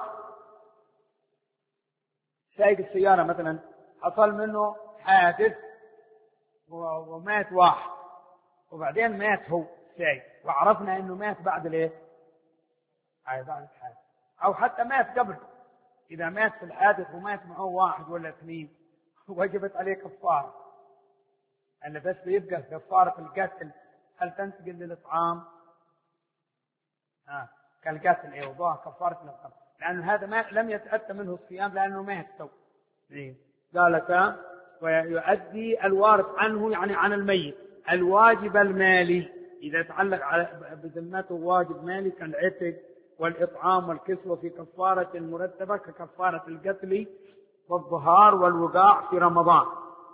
سايق السيارة مثلا حصل منه حادث ومات واحد، وبعدين مات هو سايق وعرفنا انه مات بعد الايه؟ بعد الحادث، او حتى مات قبل. اذا مات في الحادث ومات معه واحد ولا اثنين وجبت عليه كفارة، أن بس بيبقى كفارة القتل هل تنتقل للإطعام؟ آه. كالقتل ايه وضعها كفارة الإطعام، لأن هذا ما لم يتأتى منه الصيام لأنه مات تو. إيه. قالت ويؤدي الوارث عنه يعني عن الميت الواجب المالي إذا تعلق بذمته واجب مالي كالعتق والإطعام والكسوة في كفارة مرتبة ككفارة القتل والظهار والوقاع في رمضان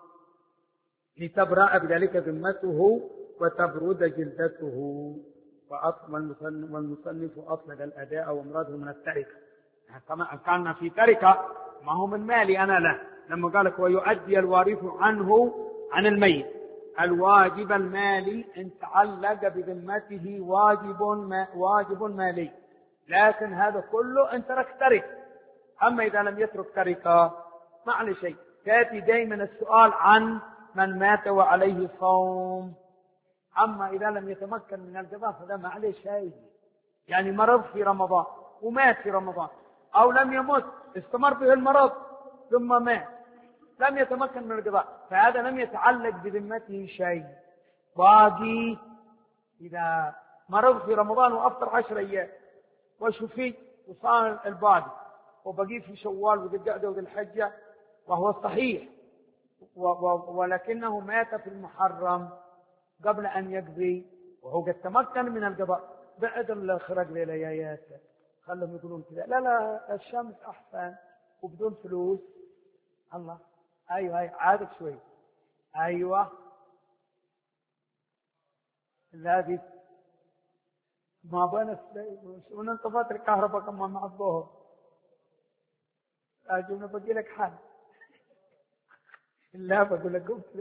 لتبرأ بذلك ذمته وتبرد جلدته. والمصنف أطلق الأداء ومراده من التركة، كما كان في تركة ما هو من مالي أنا له، لما قالك ويؤدي الوارث عنه عن الميت الواجب المالي إن تعلق بذمته واجب ما واجب مالي، لكن هذا كله إن ترك تركة. أما إذا لم يترك تركة ما عليه شيء. تأتي دائما السؤال عن من مات وعليه صوم، أما إذا لم يتمكن من القضاء فلا ما عليه شيء. يعني مرض في رمضان ومات في رمضان، أو لم يمت استمر به المرض ثم مات لم يتمكن من القضاء، فهذا لم يتعلق بذمته شيء. باقي إذا مرض في رمضان وأفطر عشر أيام وشفي وصار الباقي وبقي في شوال وذي القعدة وذي الحجة وهو صحيح، ولكنه مات في المحرم قبل أن يقضي وهو قد تمكن من القضاء، بعد الخرج ليلة يا ياسر خلهم يقولون كذا لا لا الشمس أحسن وبدون فلوس. الله أيوة أيوة عادك شوي أيوة الذي ما بين وننطفت الكهرباء كما مع الظهر أجونا بقي لك حل لا بقول لك قمت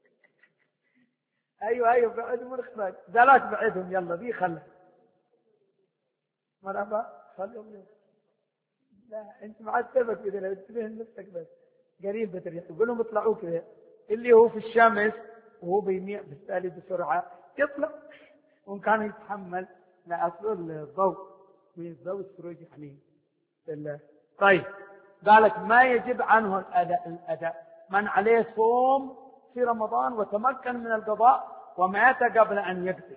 أيوة أيوة بعدهم الخراج ثلاث بعدهم يلا ذي خله مرحبا خلهم. لا أنت معتبك إذا لو تنتبه نفسك بس قريب بتريح تقول لهم اطلعوا كذا اللي هو في الشمس وهو بيميع بالتالي بسرعة يطلع وإن كان يتحمل لا أصل الضوء من الضوء السروج يعني. طيب قالت ما يجب عنه الأداء, الأداء من عليه صوم في رمضان وتمكن من القضاء ومات قبل أن يقضي.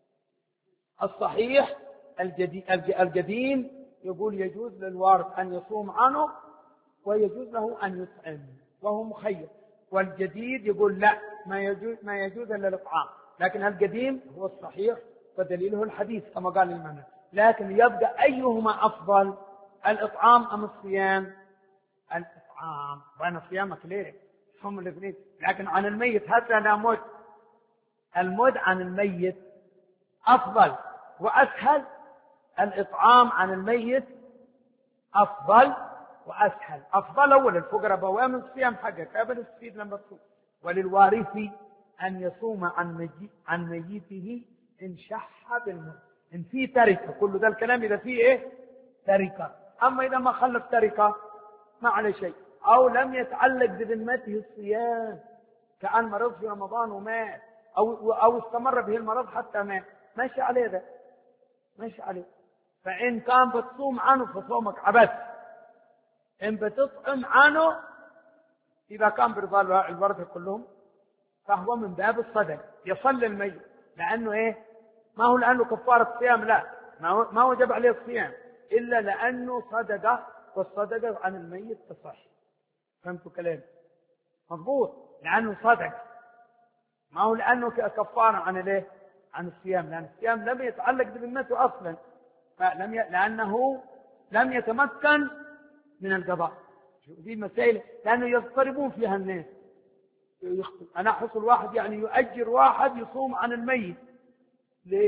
الصحيح القديم يقول يجوز للوارث أن يصوم عنه ويجوز له أن يطعم وهو مخير، والجديد يقول لا ما يجوز ما يجوز إلا الإطعام، لكن القديم هو الصحيح ودليله الحديث كما قال الإمام. لكن يبقى أيهما أفضل الإطعام أم الصيام؟ الإطعام. وأنا صيامك ليه؟ هم الاثنين. لكن عن الميت حتى لا مد المد عن الميت أفضل وأسهل، الإطعام عن الميت أفضل وأسهل. أفضل أول الفقراء بوام الصيام حقك قبل السيد لما تصوم، وللوارث أن يصوم عن مجي عن ميته إن شح بالموت إن في تركة. كل ذا الكلام إذا فيه إيه تركة. أما إذا ما خلف تركة ما عليه شيء، أو لم يتعلق بذمته الصيام كأن مرض في رمضان ومات، أو أو استمر به المرض حتى مات، ماشي عليه ذا ماشي عليه. فإن كان بتصوم عنه فصومك عبث، إن بتطعم عنه إذا كان برضا الورثة كلهم فهو من باب الصدق يصل الميت، لأنه إيه ما هو لأنه كفارة صيام، لا ما وجب عليه الصيام إلا لأنه صدقة، والصدقة عن الميت تصح. فهمتوا كلام مضبوط؟ لأنه صدق، ما هو لأنه كفارة عن الايه عن الصيام، لأن الصيام لم يتعلق بذمته أصلا، فلم ي... لأنه لم يتمكن من القضاء. دي مسائل لأنه يضطربون فيها الناس. أنا حصل واحد يعني يؤجر واحد يصوم عن الميت، ليه؟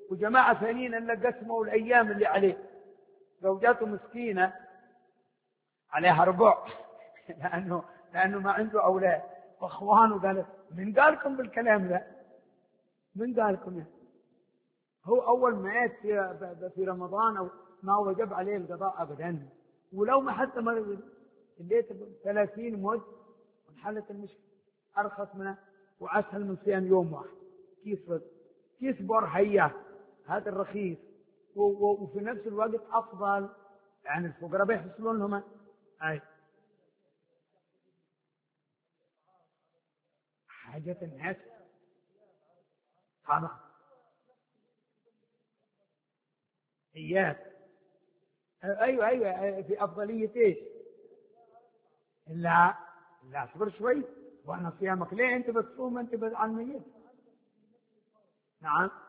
وجماعة ثانيين إلا قسموا الأيام اللي عليه. زوجاته مسكينة عليها ربع لأنه لأنه ما عنده أولاد، وأخوانه قال من قالكم بالكلام ذا؟ من قالكم؟ هو أول ما مات في في رمضان أو ما وجب عليه القضاء أبدا، ولو ما حتى مرض الليت ثلاثين مد وانحلت المشكلة. أرخص منه وأسهل من صيام يوم واحد، كيس رز كيس بور هيا، هذا الرخيص وفي نفس الوقت أفضل. يعني الفقراء بيحصلون لهم أي حاجة الناس هذا إياك. أيوة أيوة في أفضلية إيش؟ لا لا اصبر شوي، وأنا صيامك ليه أنت بتصوم أنت عن ميت؟ نعم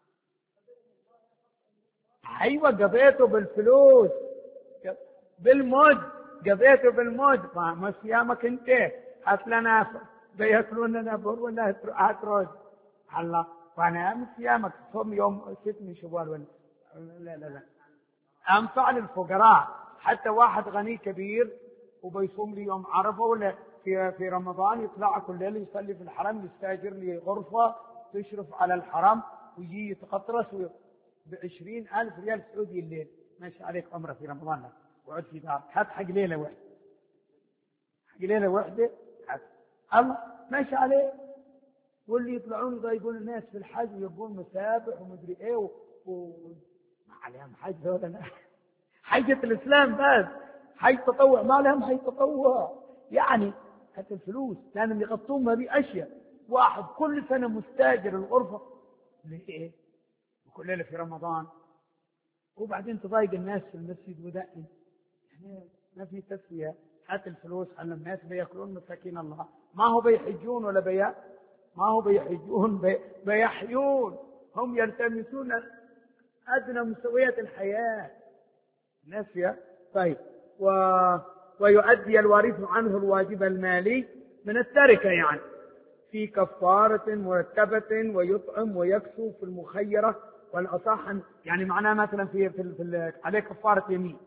أيوة قضيته بالفلوس بالمد، قضيته بالمد، ما صيامك أنت هات لنا بياكلون لنا بر ولا هات روز الله، وأنا أم صيامك صوم يوم ست من شوال ولا لا لا لا أنفع للفقراء. حتى واحد غني كبير وبيصوم لي يوم عرفة ولا في في رمضان يطلع كل ليلة يصلي في الحرم، يستاجر لي غرفة تشرف على الحرم ويجي يتقطرس بعشرين ألف ريال سعودي الليل. ماشي عليك عمره في رمضان لك وعد في دار حتى حق ليلة واحدة، حق ليلة واحدة الله ماشي عليه. واللي يطلعون يضايقون الناس في الحج ويبون مسابح ومدري ايه و... و... ما عليهم حج ولا حجة الإسلام بس، حج تطوع ما لهم حج تطوع. يعني حتى الفلوس لأنهم يغطون ما بأشياء. واحد كل سنة مستاجر الغرفة ليه؟ وكل ليلة في رمضان، وبعدين تضايق الناس في المسجد ودائم يعني ما في تسوية. حتى الفلوس على الناس بيأكلون مساكين الله، ما هو بيحجون ولا بيا ما هو بيحجون بي... بيحيون، هم يلتمسون أدنى مستويات الحياة الناس فيها. طيب و... ويؤدي الوارث عنه الواجب المالي من التركة يعني في كفارة مرتبة ويطعم ويكسو في المخيرة. والأصح يعني معناه مثلا في, في, في عليه كفارة يمين،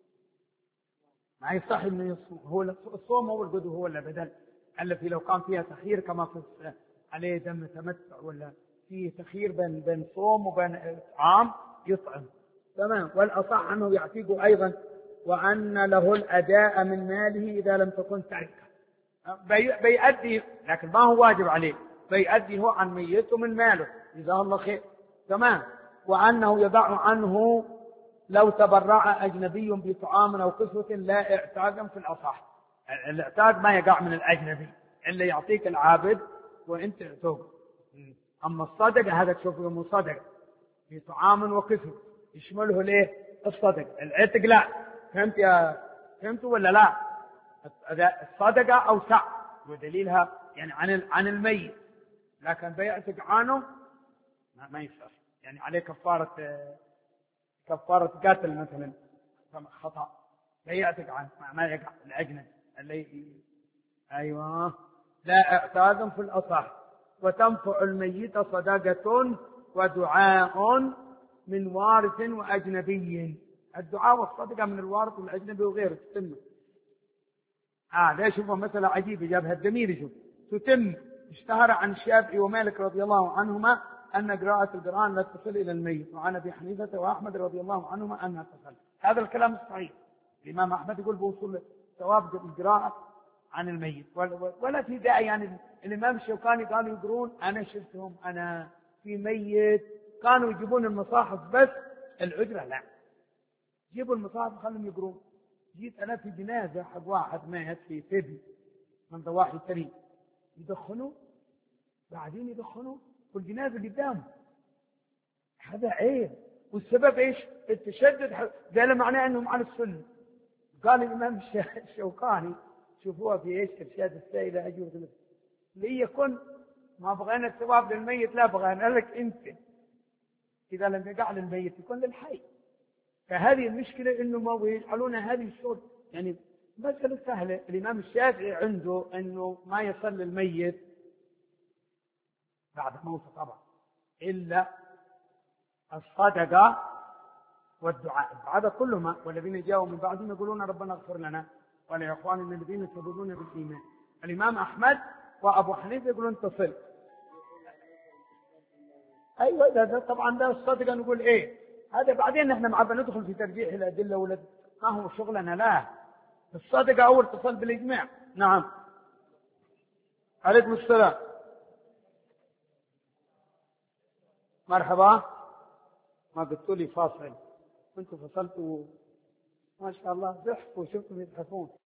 ما يصح انه يصوم. هو الصوم هو القدو هو اللي بدل الا في لو كان فيها تخيير كما في عليه دم تمتع ولا فيه تخيير بين بين صوم وبين اطعام يطعم تمام. والاصح انه يعتيق ايضا، وان له الاداء من ماله اذا لم تكن تركه. بي بيأدي لكن ما هو واجب عليه، بيأدي هو عن ميته من ماله جزاه الله خير تمام. وانه يضع عنه لو تبرع أجنبي بطعام أو كسوة لا اعتاقا في الأصح. الاعتاق ما يقع من الأجنبي إلا يعطيك العابد وإنت اعتوق. أما الصدقة هذا تشوفه مصدقة بطعام وكسوة يشمله ليه الصدقة. العتق لا. فهمت يا فهمت ولا لا؟ الصدقة أوسع ودليلها يعني عن عن الميت، لكن بيعتق عنه ما, ما يصير يعني عليه كفارة كفارة قتل مثلا خطأ لا يعتق عنه ما يقع الأجنبي اللي أيوة لا اعتادا في الأصح. وتنفع الميت صدقة ودعاء من وارث وأجنبي. الدعاء والصدقة من الوارث والأجنبي وغيره تتم. آه لا شوفوا مثلا عجيبة جابها الدمير شوف تتم. اشتهر عن الشافعي ومالك رضي الله عنهما أن قراءة القرآن لا تصل إلى الميت، وعن أبي حنيفة وأحمد رضي الله عنهما أنها تصل. هذا الكلام الصحيح. الإمام أحمد يقول بوصول ثواب القراءة عن الميت ولا في داعي. يعني الإمام الشوكاني قالوا يقرون أنا شفتهم أنا في ميت كانوا يجيبون المصاحف بس العجرة لا جيبوا المصاحف خلهم يقرون. جيت أنا في جنازة حق واحد مات في سبي من ضواحي التريم يدخنوا بعدين يدخنوا والجنازة قدامه. هذا عيب. والسبب ايش؟ التشدد. ده معناه انهم على السنة. قال الامام الشوكاني شوفوها في ايش ارشاد السائلة اجوز لي يكون ما بغينا الثواب للميت لا بغينا لك انت. اذا لم يقع للميت يكون للحي. فهذه المشكلة انه ما يجعلون هذه الشروط يعني مسألة سهلة. الامام الشافعي عنده انه ما يصل للميت بعد موته طبعا إلا الصدقة والدعاء، هذا كلهما. والذين جاءوا من بعدهم يقولون ربنا اغفر لنا ولإخواننا الذين سبقونا بالإيمان. الإمام أحمد وأبو حنيفة يقولون تصل. أيوة ده طبعا ده الصدقة. نقول إيه هذا بعدين، نحن مع ندخل في ترجيح الأدلة ولا ما هو شغلنا. لا، الصدقة أول تصل بالإجماع. نعم. عليكم السلام. مرحبا. ما قلت لي فاصل، كنت فصلت ما شاء الله ضحكوا وشفتم يضحكون.